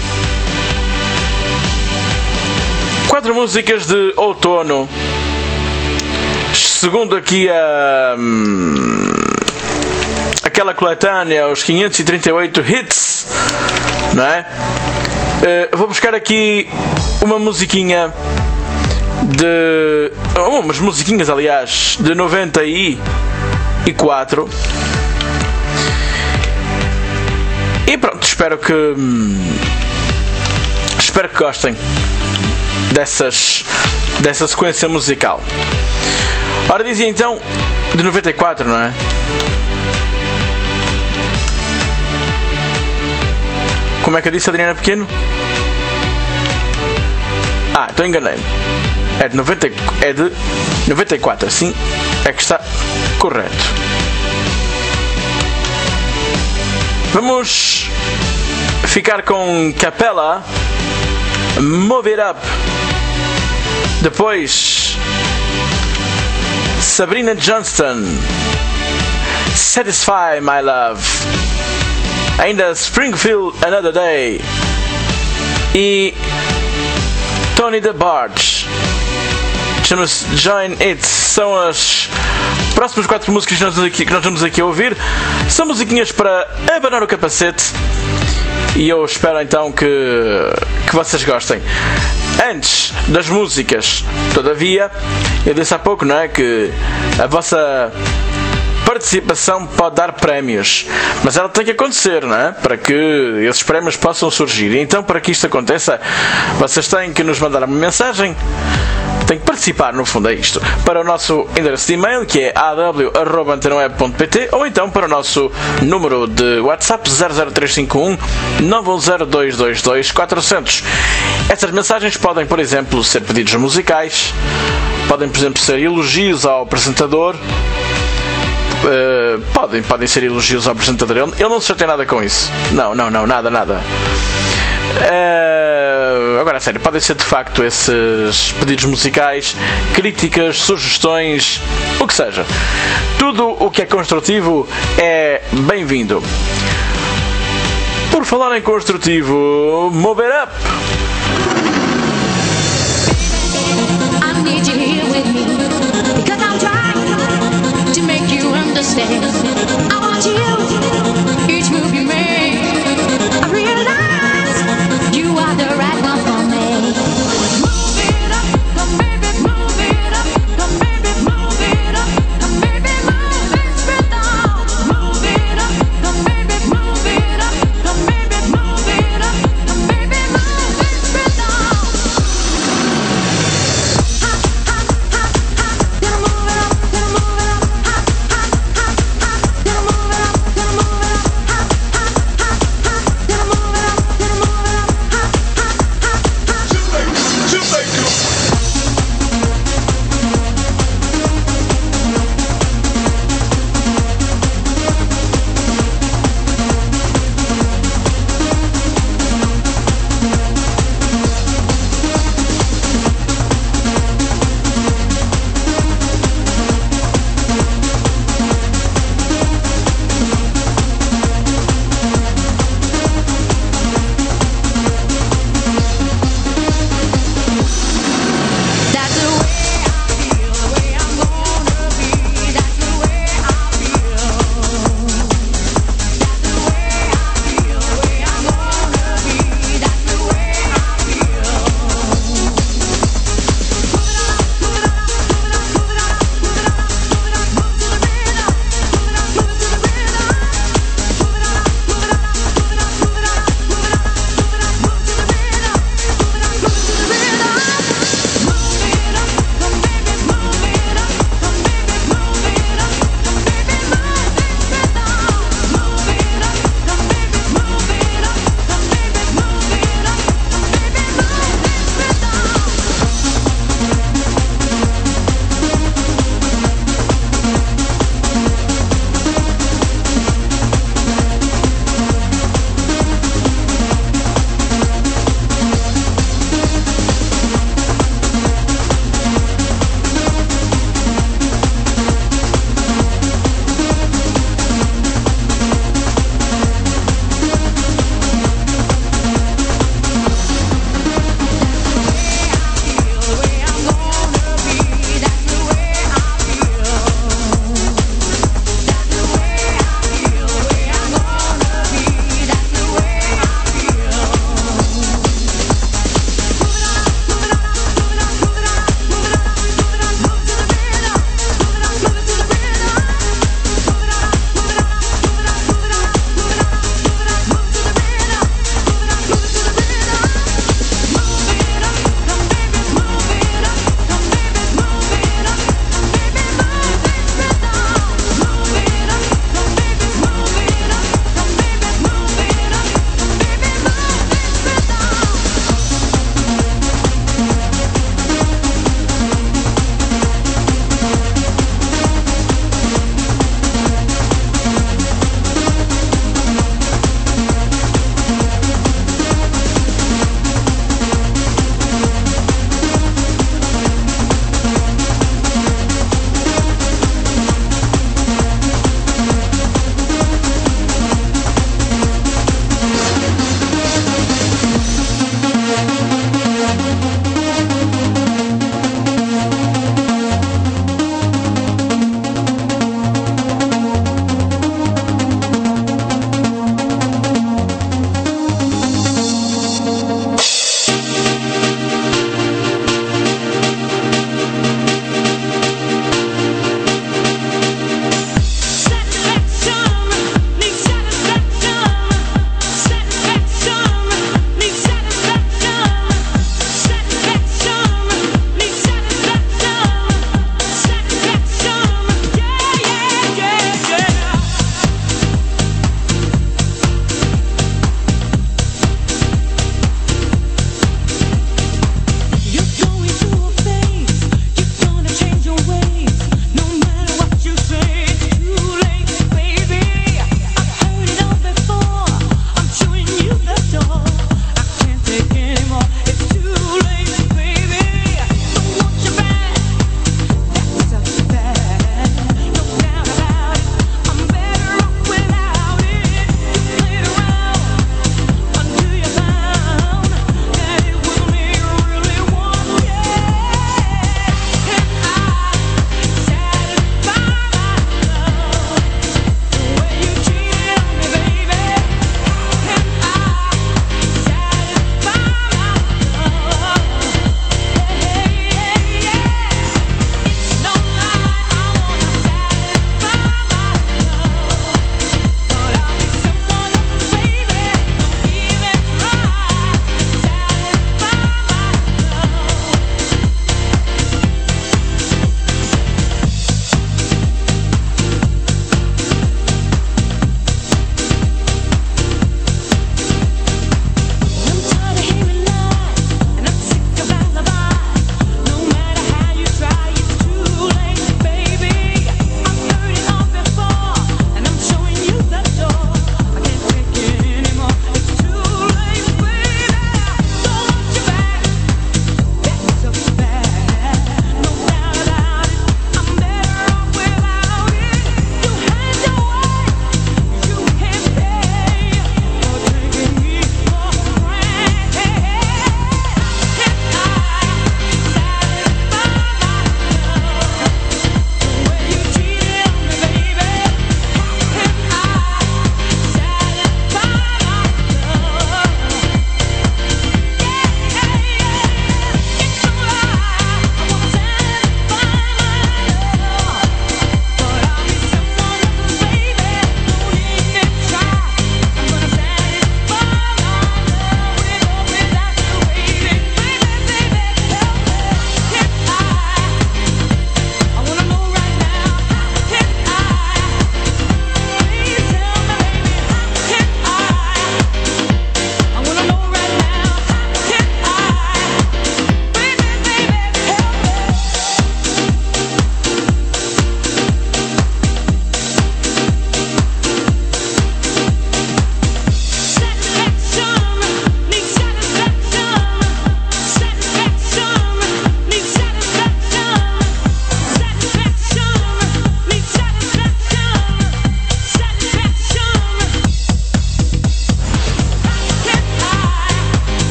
quatro músicas de outono, segundo aqui a aquela coletânea, os quinhentos e trinta e oito hits, não é? Uh, vou buscar aqui uma musiquinha de... Oh, umas musiquinhas, aliás, de noventa e quatro. E pronto, espero que... Espero que gostem dessas, dessa sequência musical. Ora, dizia então, de noventa e quatro, não é? Como é que eu disse, Adriana Pequeno? Ah, então enganei-me. É de, noventa, é de noventa e quatro, assim é que está correto. Vamos ficar com Capella, Move It Up. Depois Sabrina Johnston, Satisfy My Love. Ainda Springfield Another Day. E Tony the Barge, chama-se Join It. São as próximas quatro músicas que nós, aqui, que nós vamos aqui a ouvir. São musiquinhas para abanar o capacete. E eu espero então que, que vocês gostem. Antes das músicas, todavia, eu disse há pouco, não é, que a vossa participação pode dar prémios, mas ela tem que acontecer, não é? Para que esses prémios possam surgir. E então, para que isto aconteça, vocês têm que nos mandar uma mensagem, têm que participar, no fundo é isto, para o nosso endereço de e-mail, que é a w arroba antena web ponto p t, ou então para o nosso número de WhatsApp zero zero três cinco um nove um zero dois dois dois quatro zero zero. Essas mensagens podem, por exemplo, ser pedidos musicais, podem, por exemplo, ser elogios ao apresentador. Uh, podem, podem ser elogios ao apresentador. Ele, ele não se chateia nada com isso. Não, não, não, nada, nada. Uh, agora, a sério, podem ser de facto esses pedidos musicais, críticas, sugestões, o que seja. Tudo o que é construtivo é bem-vindo. Por falar em construtivo, Move It Up. I need you here with me, because I'm trying to make you understand. I want you, each move you make, I realize you are the right one for me. Move it up, come baby, move it up, come baby, move it up, come baby, move it rhythm. Move it up, come baby, move it up, come baby, move it up, come baby, move it rhythm. Ha ha ha ha.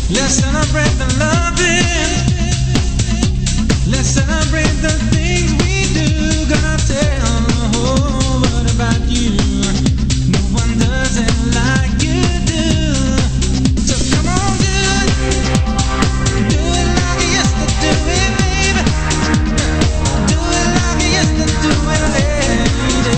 Let's celebrate the loving. Let's celebrate the things we do. Gonna tell the whole world about you. No one does it like you do. So come on, do it. Do it like you used to do it, baby. Do it like you used to do it, lady.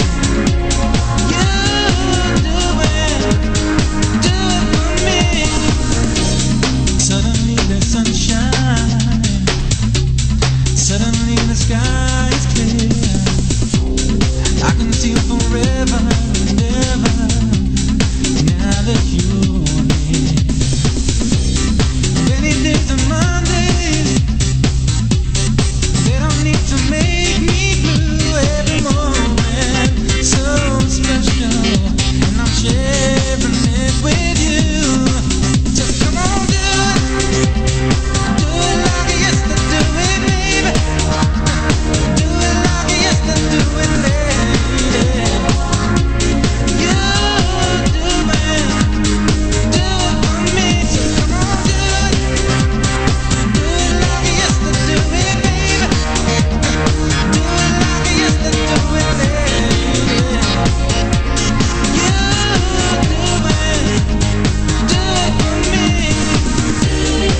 You do it. Do it for me. Suddenly there's sunshine. Suddenly the sky is clear. I can see forever and ever. Now that you're near. Any days are Mondays. They don't need to make me blue. Every moment so special, and I'm sharing it with you. Just come on, do it. Do it like you used to do it, baby. Do it like you used to do it, lady. You do it. Do it for me. So come on, do it. Do it like you used to do it, baby. Do it like you used to do it, lady. You do it. Do it for me.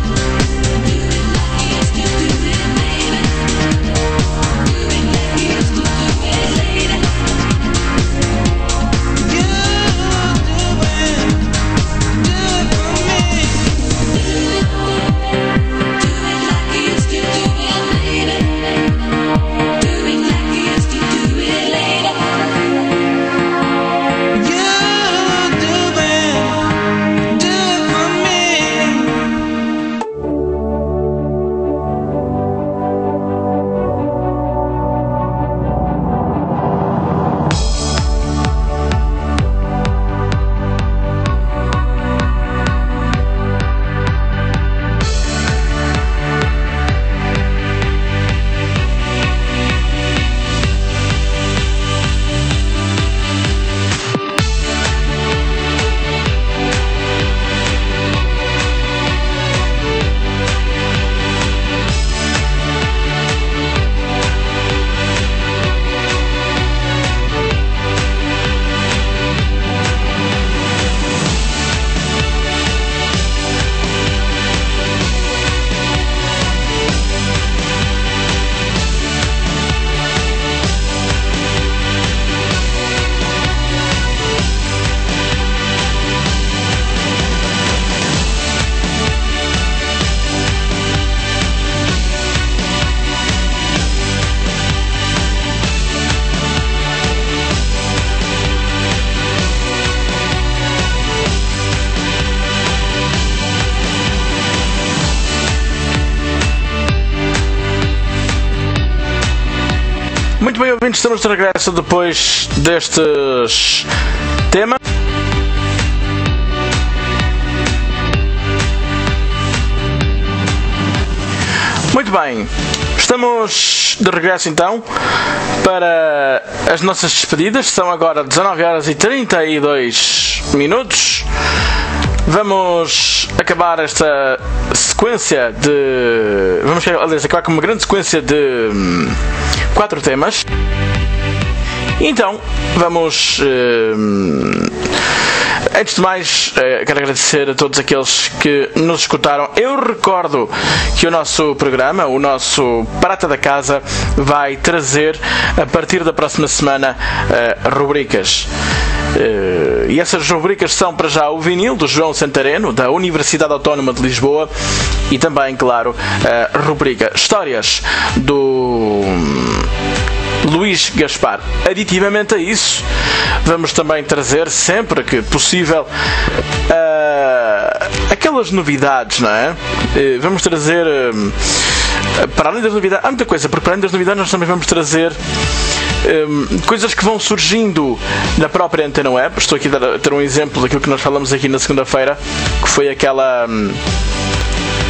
You do it. Do it for me. You do it. Do it for me. Muito bem, ouvintes, estamos de regresso depois destes temas. Muito bem, estamos de regresso então para as nossas despedidas. São agora dezanove horas e trinta e dois minutos. Vamos acabar esta sequência de... Vamos aliás, acabar com uma grande sequência de hum, quatro temas. Então, vamos... Hum, antes de mais, eh, quero agradecer a todos aqueles que nos escutaram. Eu recordo que o nosso programa, o nosso Prata da Casa, vai trazer, a partir da próxima semana, eh, rubricas. Uh, e essas rubricas são, para já, o vinil do João Santareno, da Universidade Autónoma de Lisboa, e também, claro, a rubrica Histórias do Luís Gaspar. Aditivamente a isso, vamos também trazer, sempre que possível, uh, aquelas novidades, não é? Uh, vamos trazer, uh, para além das novidades, há muita coisa, porque para além das novidades nós também vamos trazer Um, coisas que vão surgindo na própria Antena Web. Estou aqui a ter um exemplo daquilo que nós falamos aqui na segunda-feira, que foi aquela um,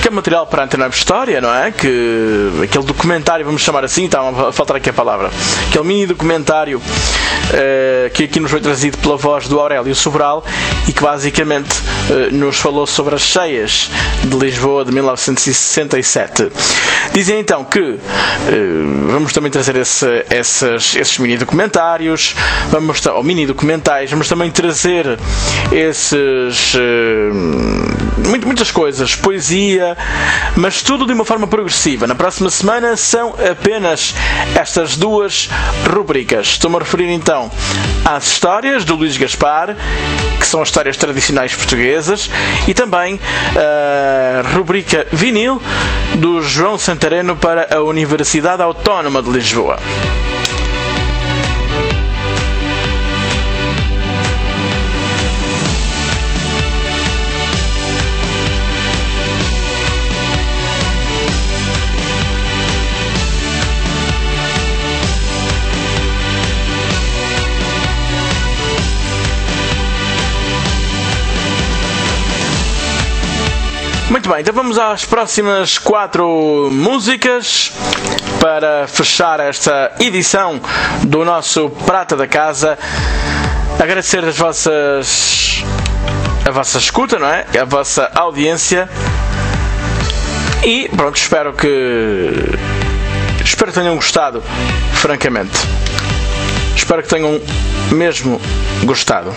que é material para a Antena História, não é? Que aquele documentário, vamos chamar assim, está a faltar aqui a palavra, aquele mini documentário uh, que aqui nos foi trazido pela voz do Aurélio Sobral e que basicamente uh, nos falou sobre as cheias de Lisboa de mil novecentos e sessenta e sete. Dizem então que uh, vamos também trazer esse, esses, esses mini documentários, vamos, ou mini documentais, vamos também trazer esses uh, muito, muitas coisas, poesia, mas tudo de uma forma progressiva. Na próxima semana são apenas estas duas rubricas. Estou-me a referir então às histórias do Luís Gaspar, que são as histórias tradicionais portuguesas, e também a rubrica vinil do João Santareno para a Universidade Autónoma de Lisboa. Muito bem, então vamos às próximas quatro músicas para fechar esta edição do nosso Prata da Casa. Agradecer as vossas a vossa escuta, não é? A vossa audiência. E pronto, espero que espero que tenham gostado, francamente. Espero que tenham mesmo gostado.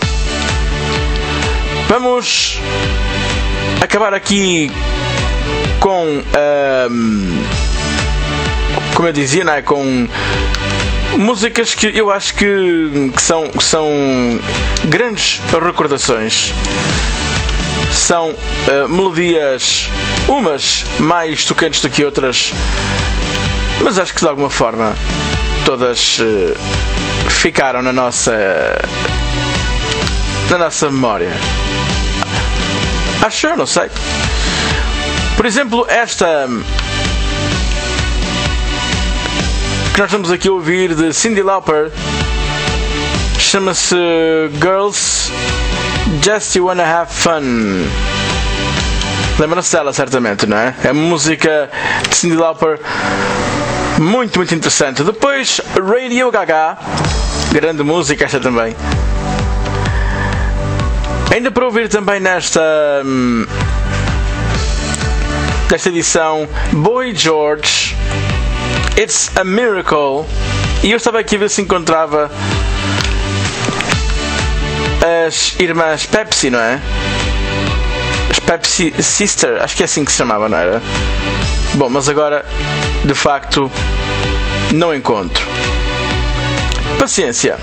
Vamos acabar aqui com um, como eu dizia, não é? Com músicas que eu acho que, que, são, que são grandes recordações. São uh, melodias, umas mais tocantes do que outras, mas acho que de alguma forma todas uh, ficaram na nossa na nossa memória. Acho, eu não sei. Por exemplo, esta que nós estamos aqui a ouvir de Cyndi Lauper chama-se Girls Just You Wanna Have Fun. Lembram-se dela certamente, não é? É música de Cyndi Lauper muito, muito interessante. Depois Radio Gaga, grande música esta também. Ainda para ouvir também nesta nesta edição Boy George, It's a Miracle. E eu estava aqui a ver se encontrava as irmãs Pepsi, não é? As Pepsi Sister, acho que é assim que se chamava, não era? Bom, mas agora de facto não encontro. Paciência.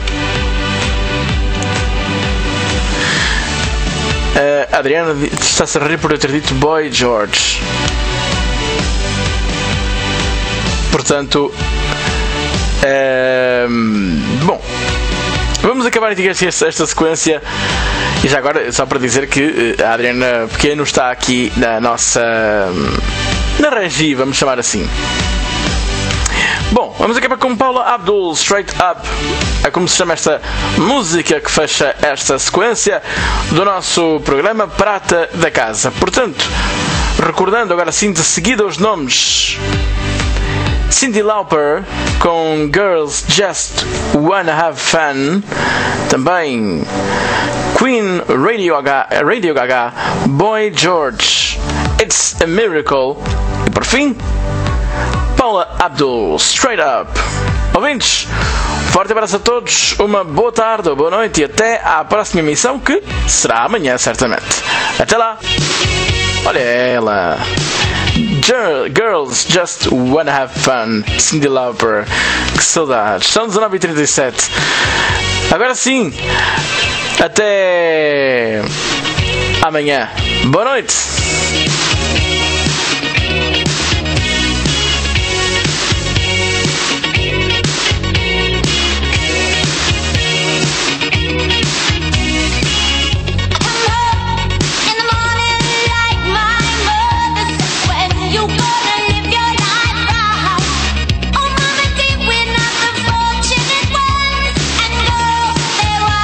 Uh, a Adriana está-se a rir por eu ter dito Boy George. Portanto, uh, bom, vamos acabar aqui esta, esta sequência. E já agora, só para dizer que a Adriana Pequeno está aqui na nossa na regi, vamos chamar assim. Bom, vamos acabar com Paula Abdul, Straight Up. É como se chama esta música que fecha esta sequência do nosso programa Prata da Casa. Portanto, recordando agora sim de seguida os nomes: Cyndi Lauper com Girls Just Wanna Have Fun. Também Queen, Radio Gaga, Radio Gaga, Boy George, It's a Miracle. E por fim, Paula Abdul, Straight Up. Ouvintes, forte abraço a todos, uma boa tarde ou boa noite e até à próxima emissão, que será amanhã certamente. Até lá. Olha ela, Girls Just Wanna Have Fun, Cyndi Lauper. Que saudades. São dezenove e trinta e sete. Agora sim, até amanhã. Boa noite.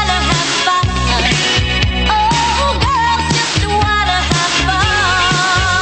Oh, girls just wanna have fun.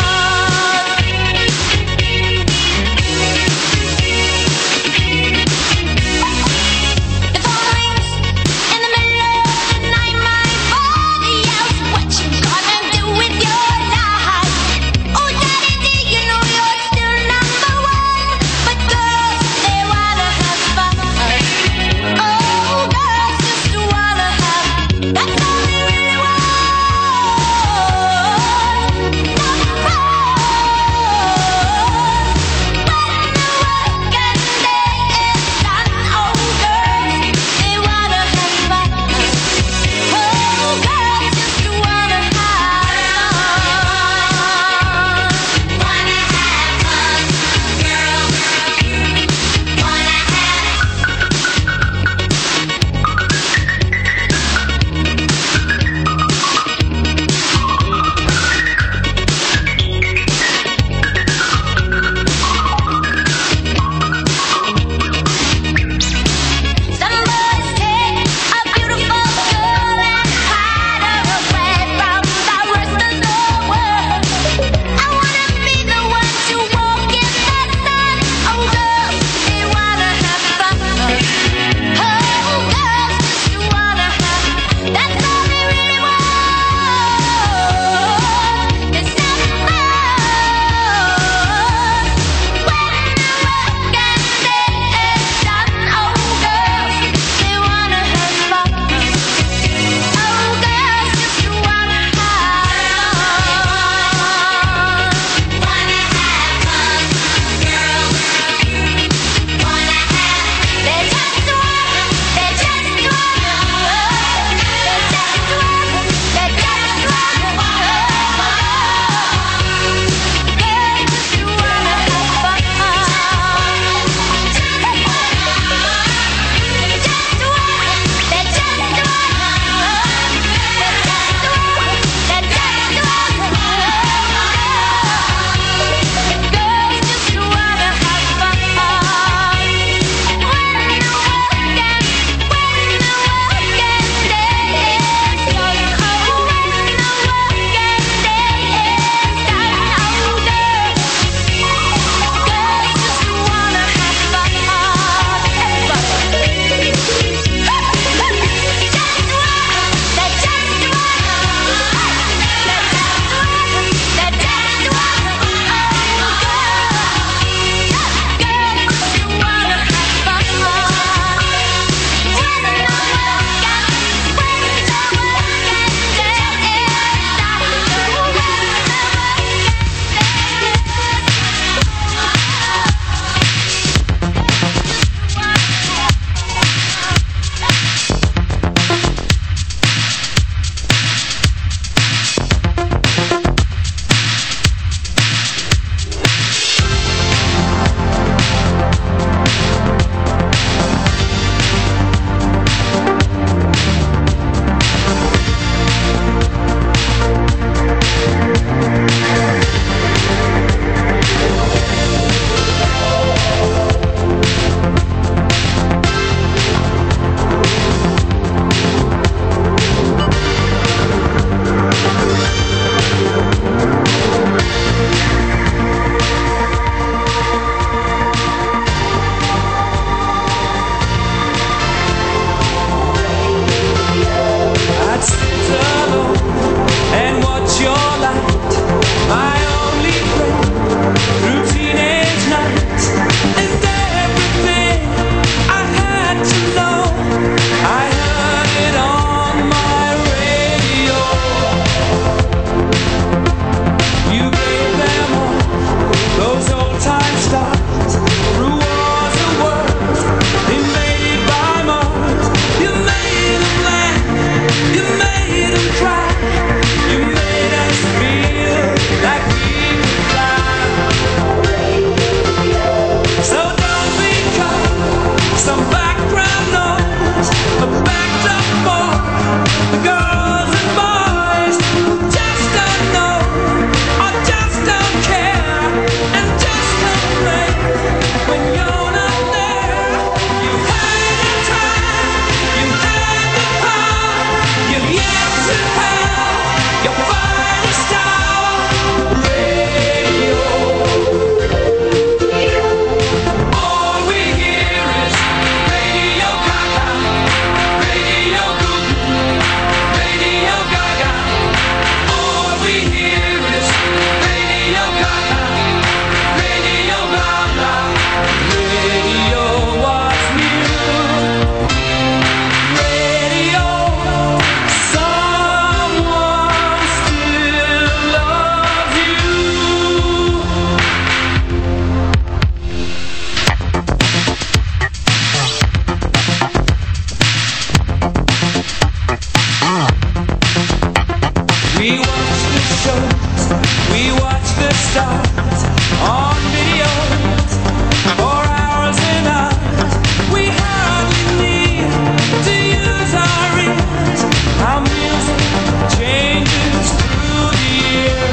stars on videos for hours and hours. We hardly need to use our ears. Our music changes through the year.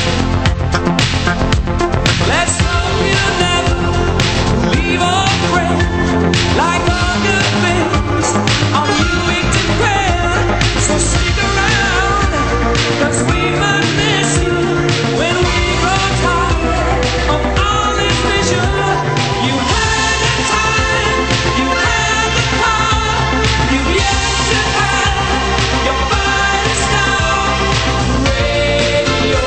Let's hope you never leave or break. Like all good things, on you we depend. So stick around, 'cause we might miss you when we grow tired of all this vision. You had the time, you had the power, you've yet to have your finest hour. Radio.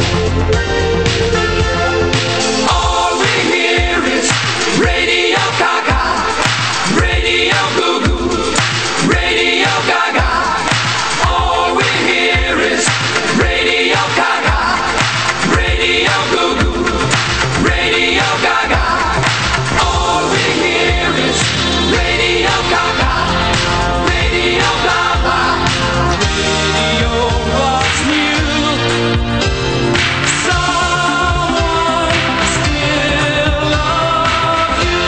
All we hear is Radio Gaga, Radio Goo Goo, Radio Gaga. All we hear is Radio Gaga, Radio Goo Goo, Radio Gaga. All we hear is Radio Gaga, Radio Gaga. Radio was new. Someone still loves you.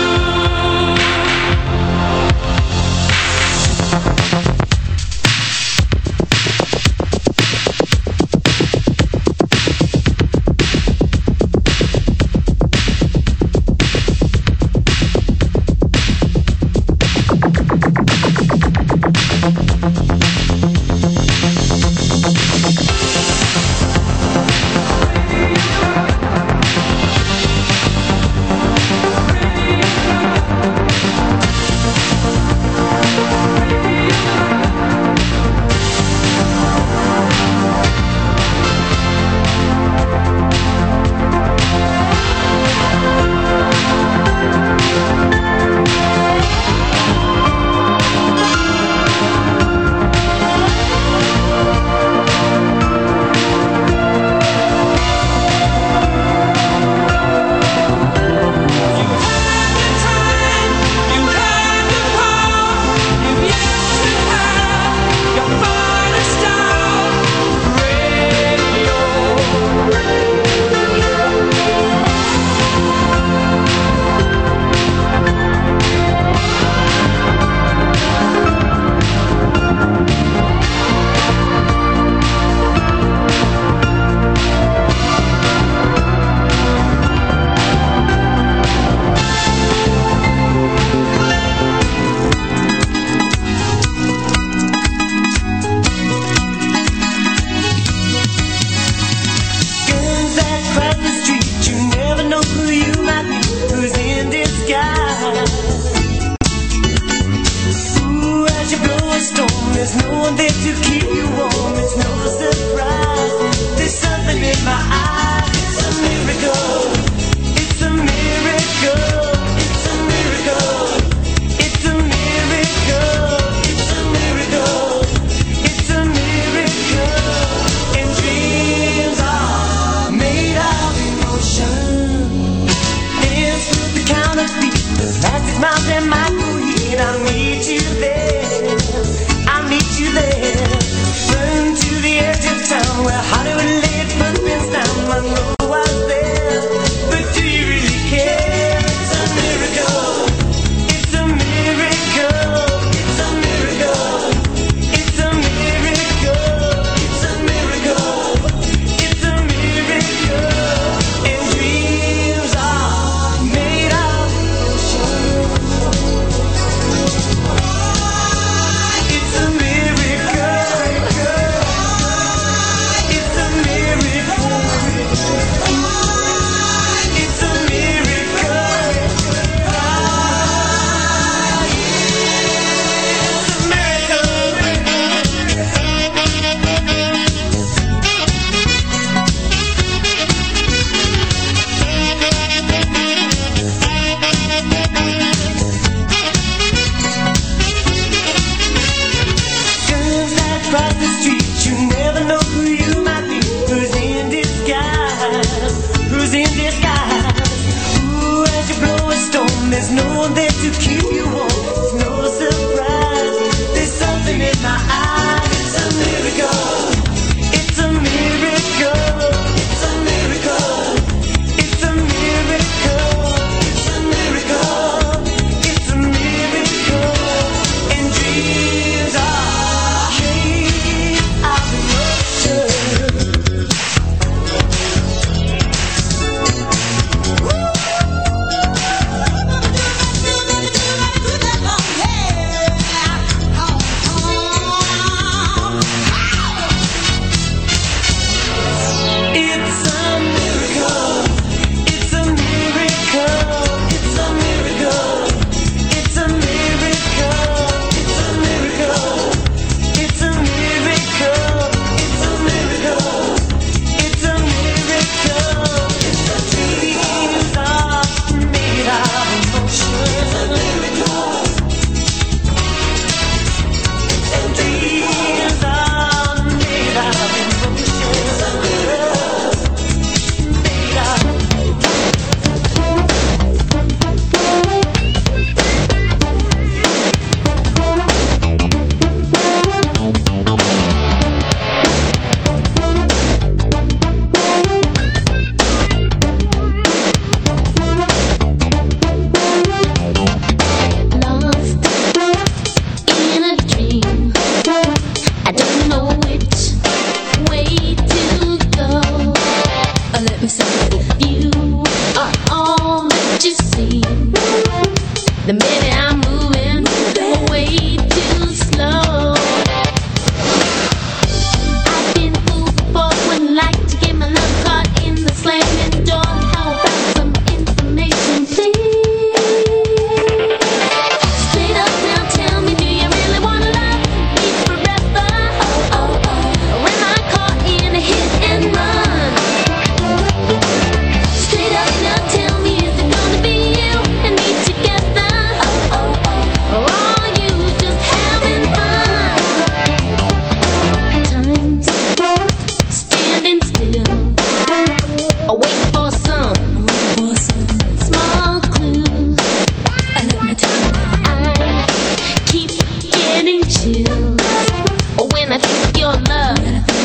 Guns that crack the street, you never know who you might be, who's in disguise. Ooh, as you blow a storm, there's no one there to keep you warm. It's no surprise. There's something in my eyes. It's a miracle. It's a miracle. It's a miracle. It's a miracle. It's a miracle. It's a miracle. And dreams are made of emotion. Dance with the counterfeit, the fastest mountain might go hit. I'll meet you there. I'll meet you there. Run to the edge of town where Hollywood laid its footprints down. Monroe was there, but do you really care? It's a miracle. It's a miracle. It's a miracle. It's a miracle. It's a miracle. It's a miracle. And dreams are made of emotion. It's a It's a miracle. It's a miracle. let me say, if you are all that you seem, then maybe I'm moving way too slow. I've been fooled before, wouldn't like to get my love caught in the slamming door. How about some information, please? Straight up now, tell me, do you really wanna love me forever? Oh, oh, oh. Or am I caught in a hit and run? Straight up now, tell me, is it gonna be you and me together? Oh, oh, oh. Or are you just having fun? Time's standing still, I wait for some small clues. I keep getting chills when I think your love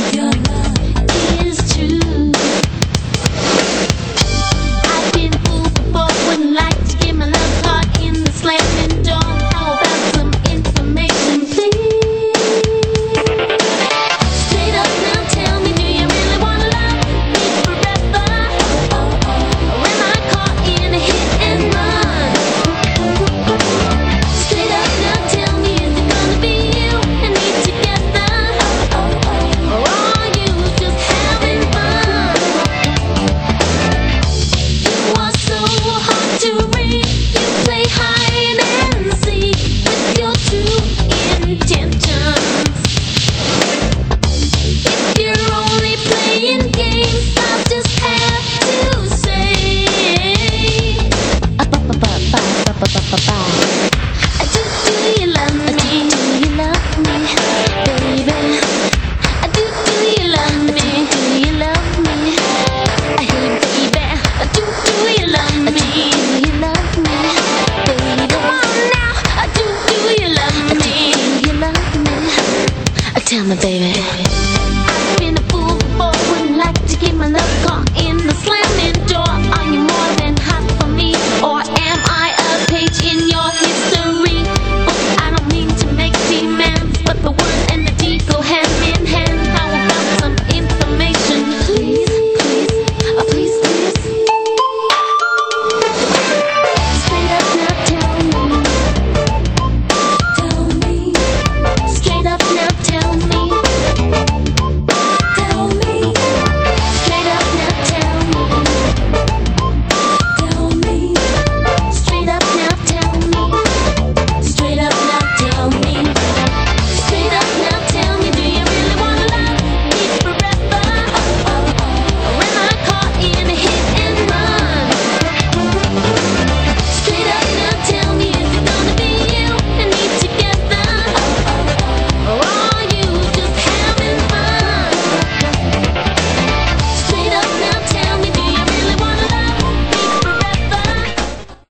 is true. I've been fooled before, wouldn't like to get my love caught in the slamming door. How about some information, please? Straight up now, tell me, do you really wanna love me forever? Oh, oh, oh. Or am I caught in a hit and run? Straight up now, tell me, is it gonna be you and me together? Oh, oh, oh. Or are you just having fun? You are so hard to read. You play hide and seek with your true intentions. If you're only playing games, I'll just have to say, do, do you love me? Do you love me, baby? Do, do you love me? Do you love me? Hey, baby. Do, do you love me? Do you love me, baby? Come on now. Do, do you love me? Do you love me? Tell me, baby.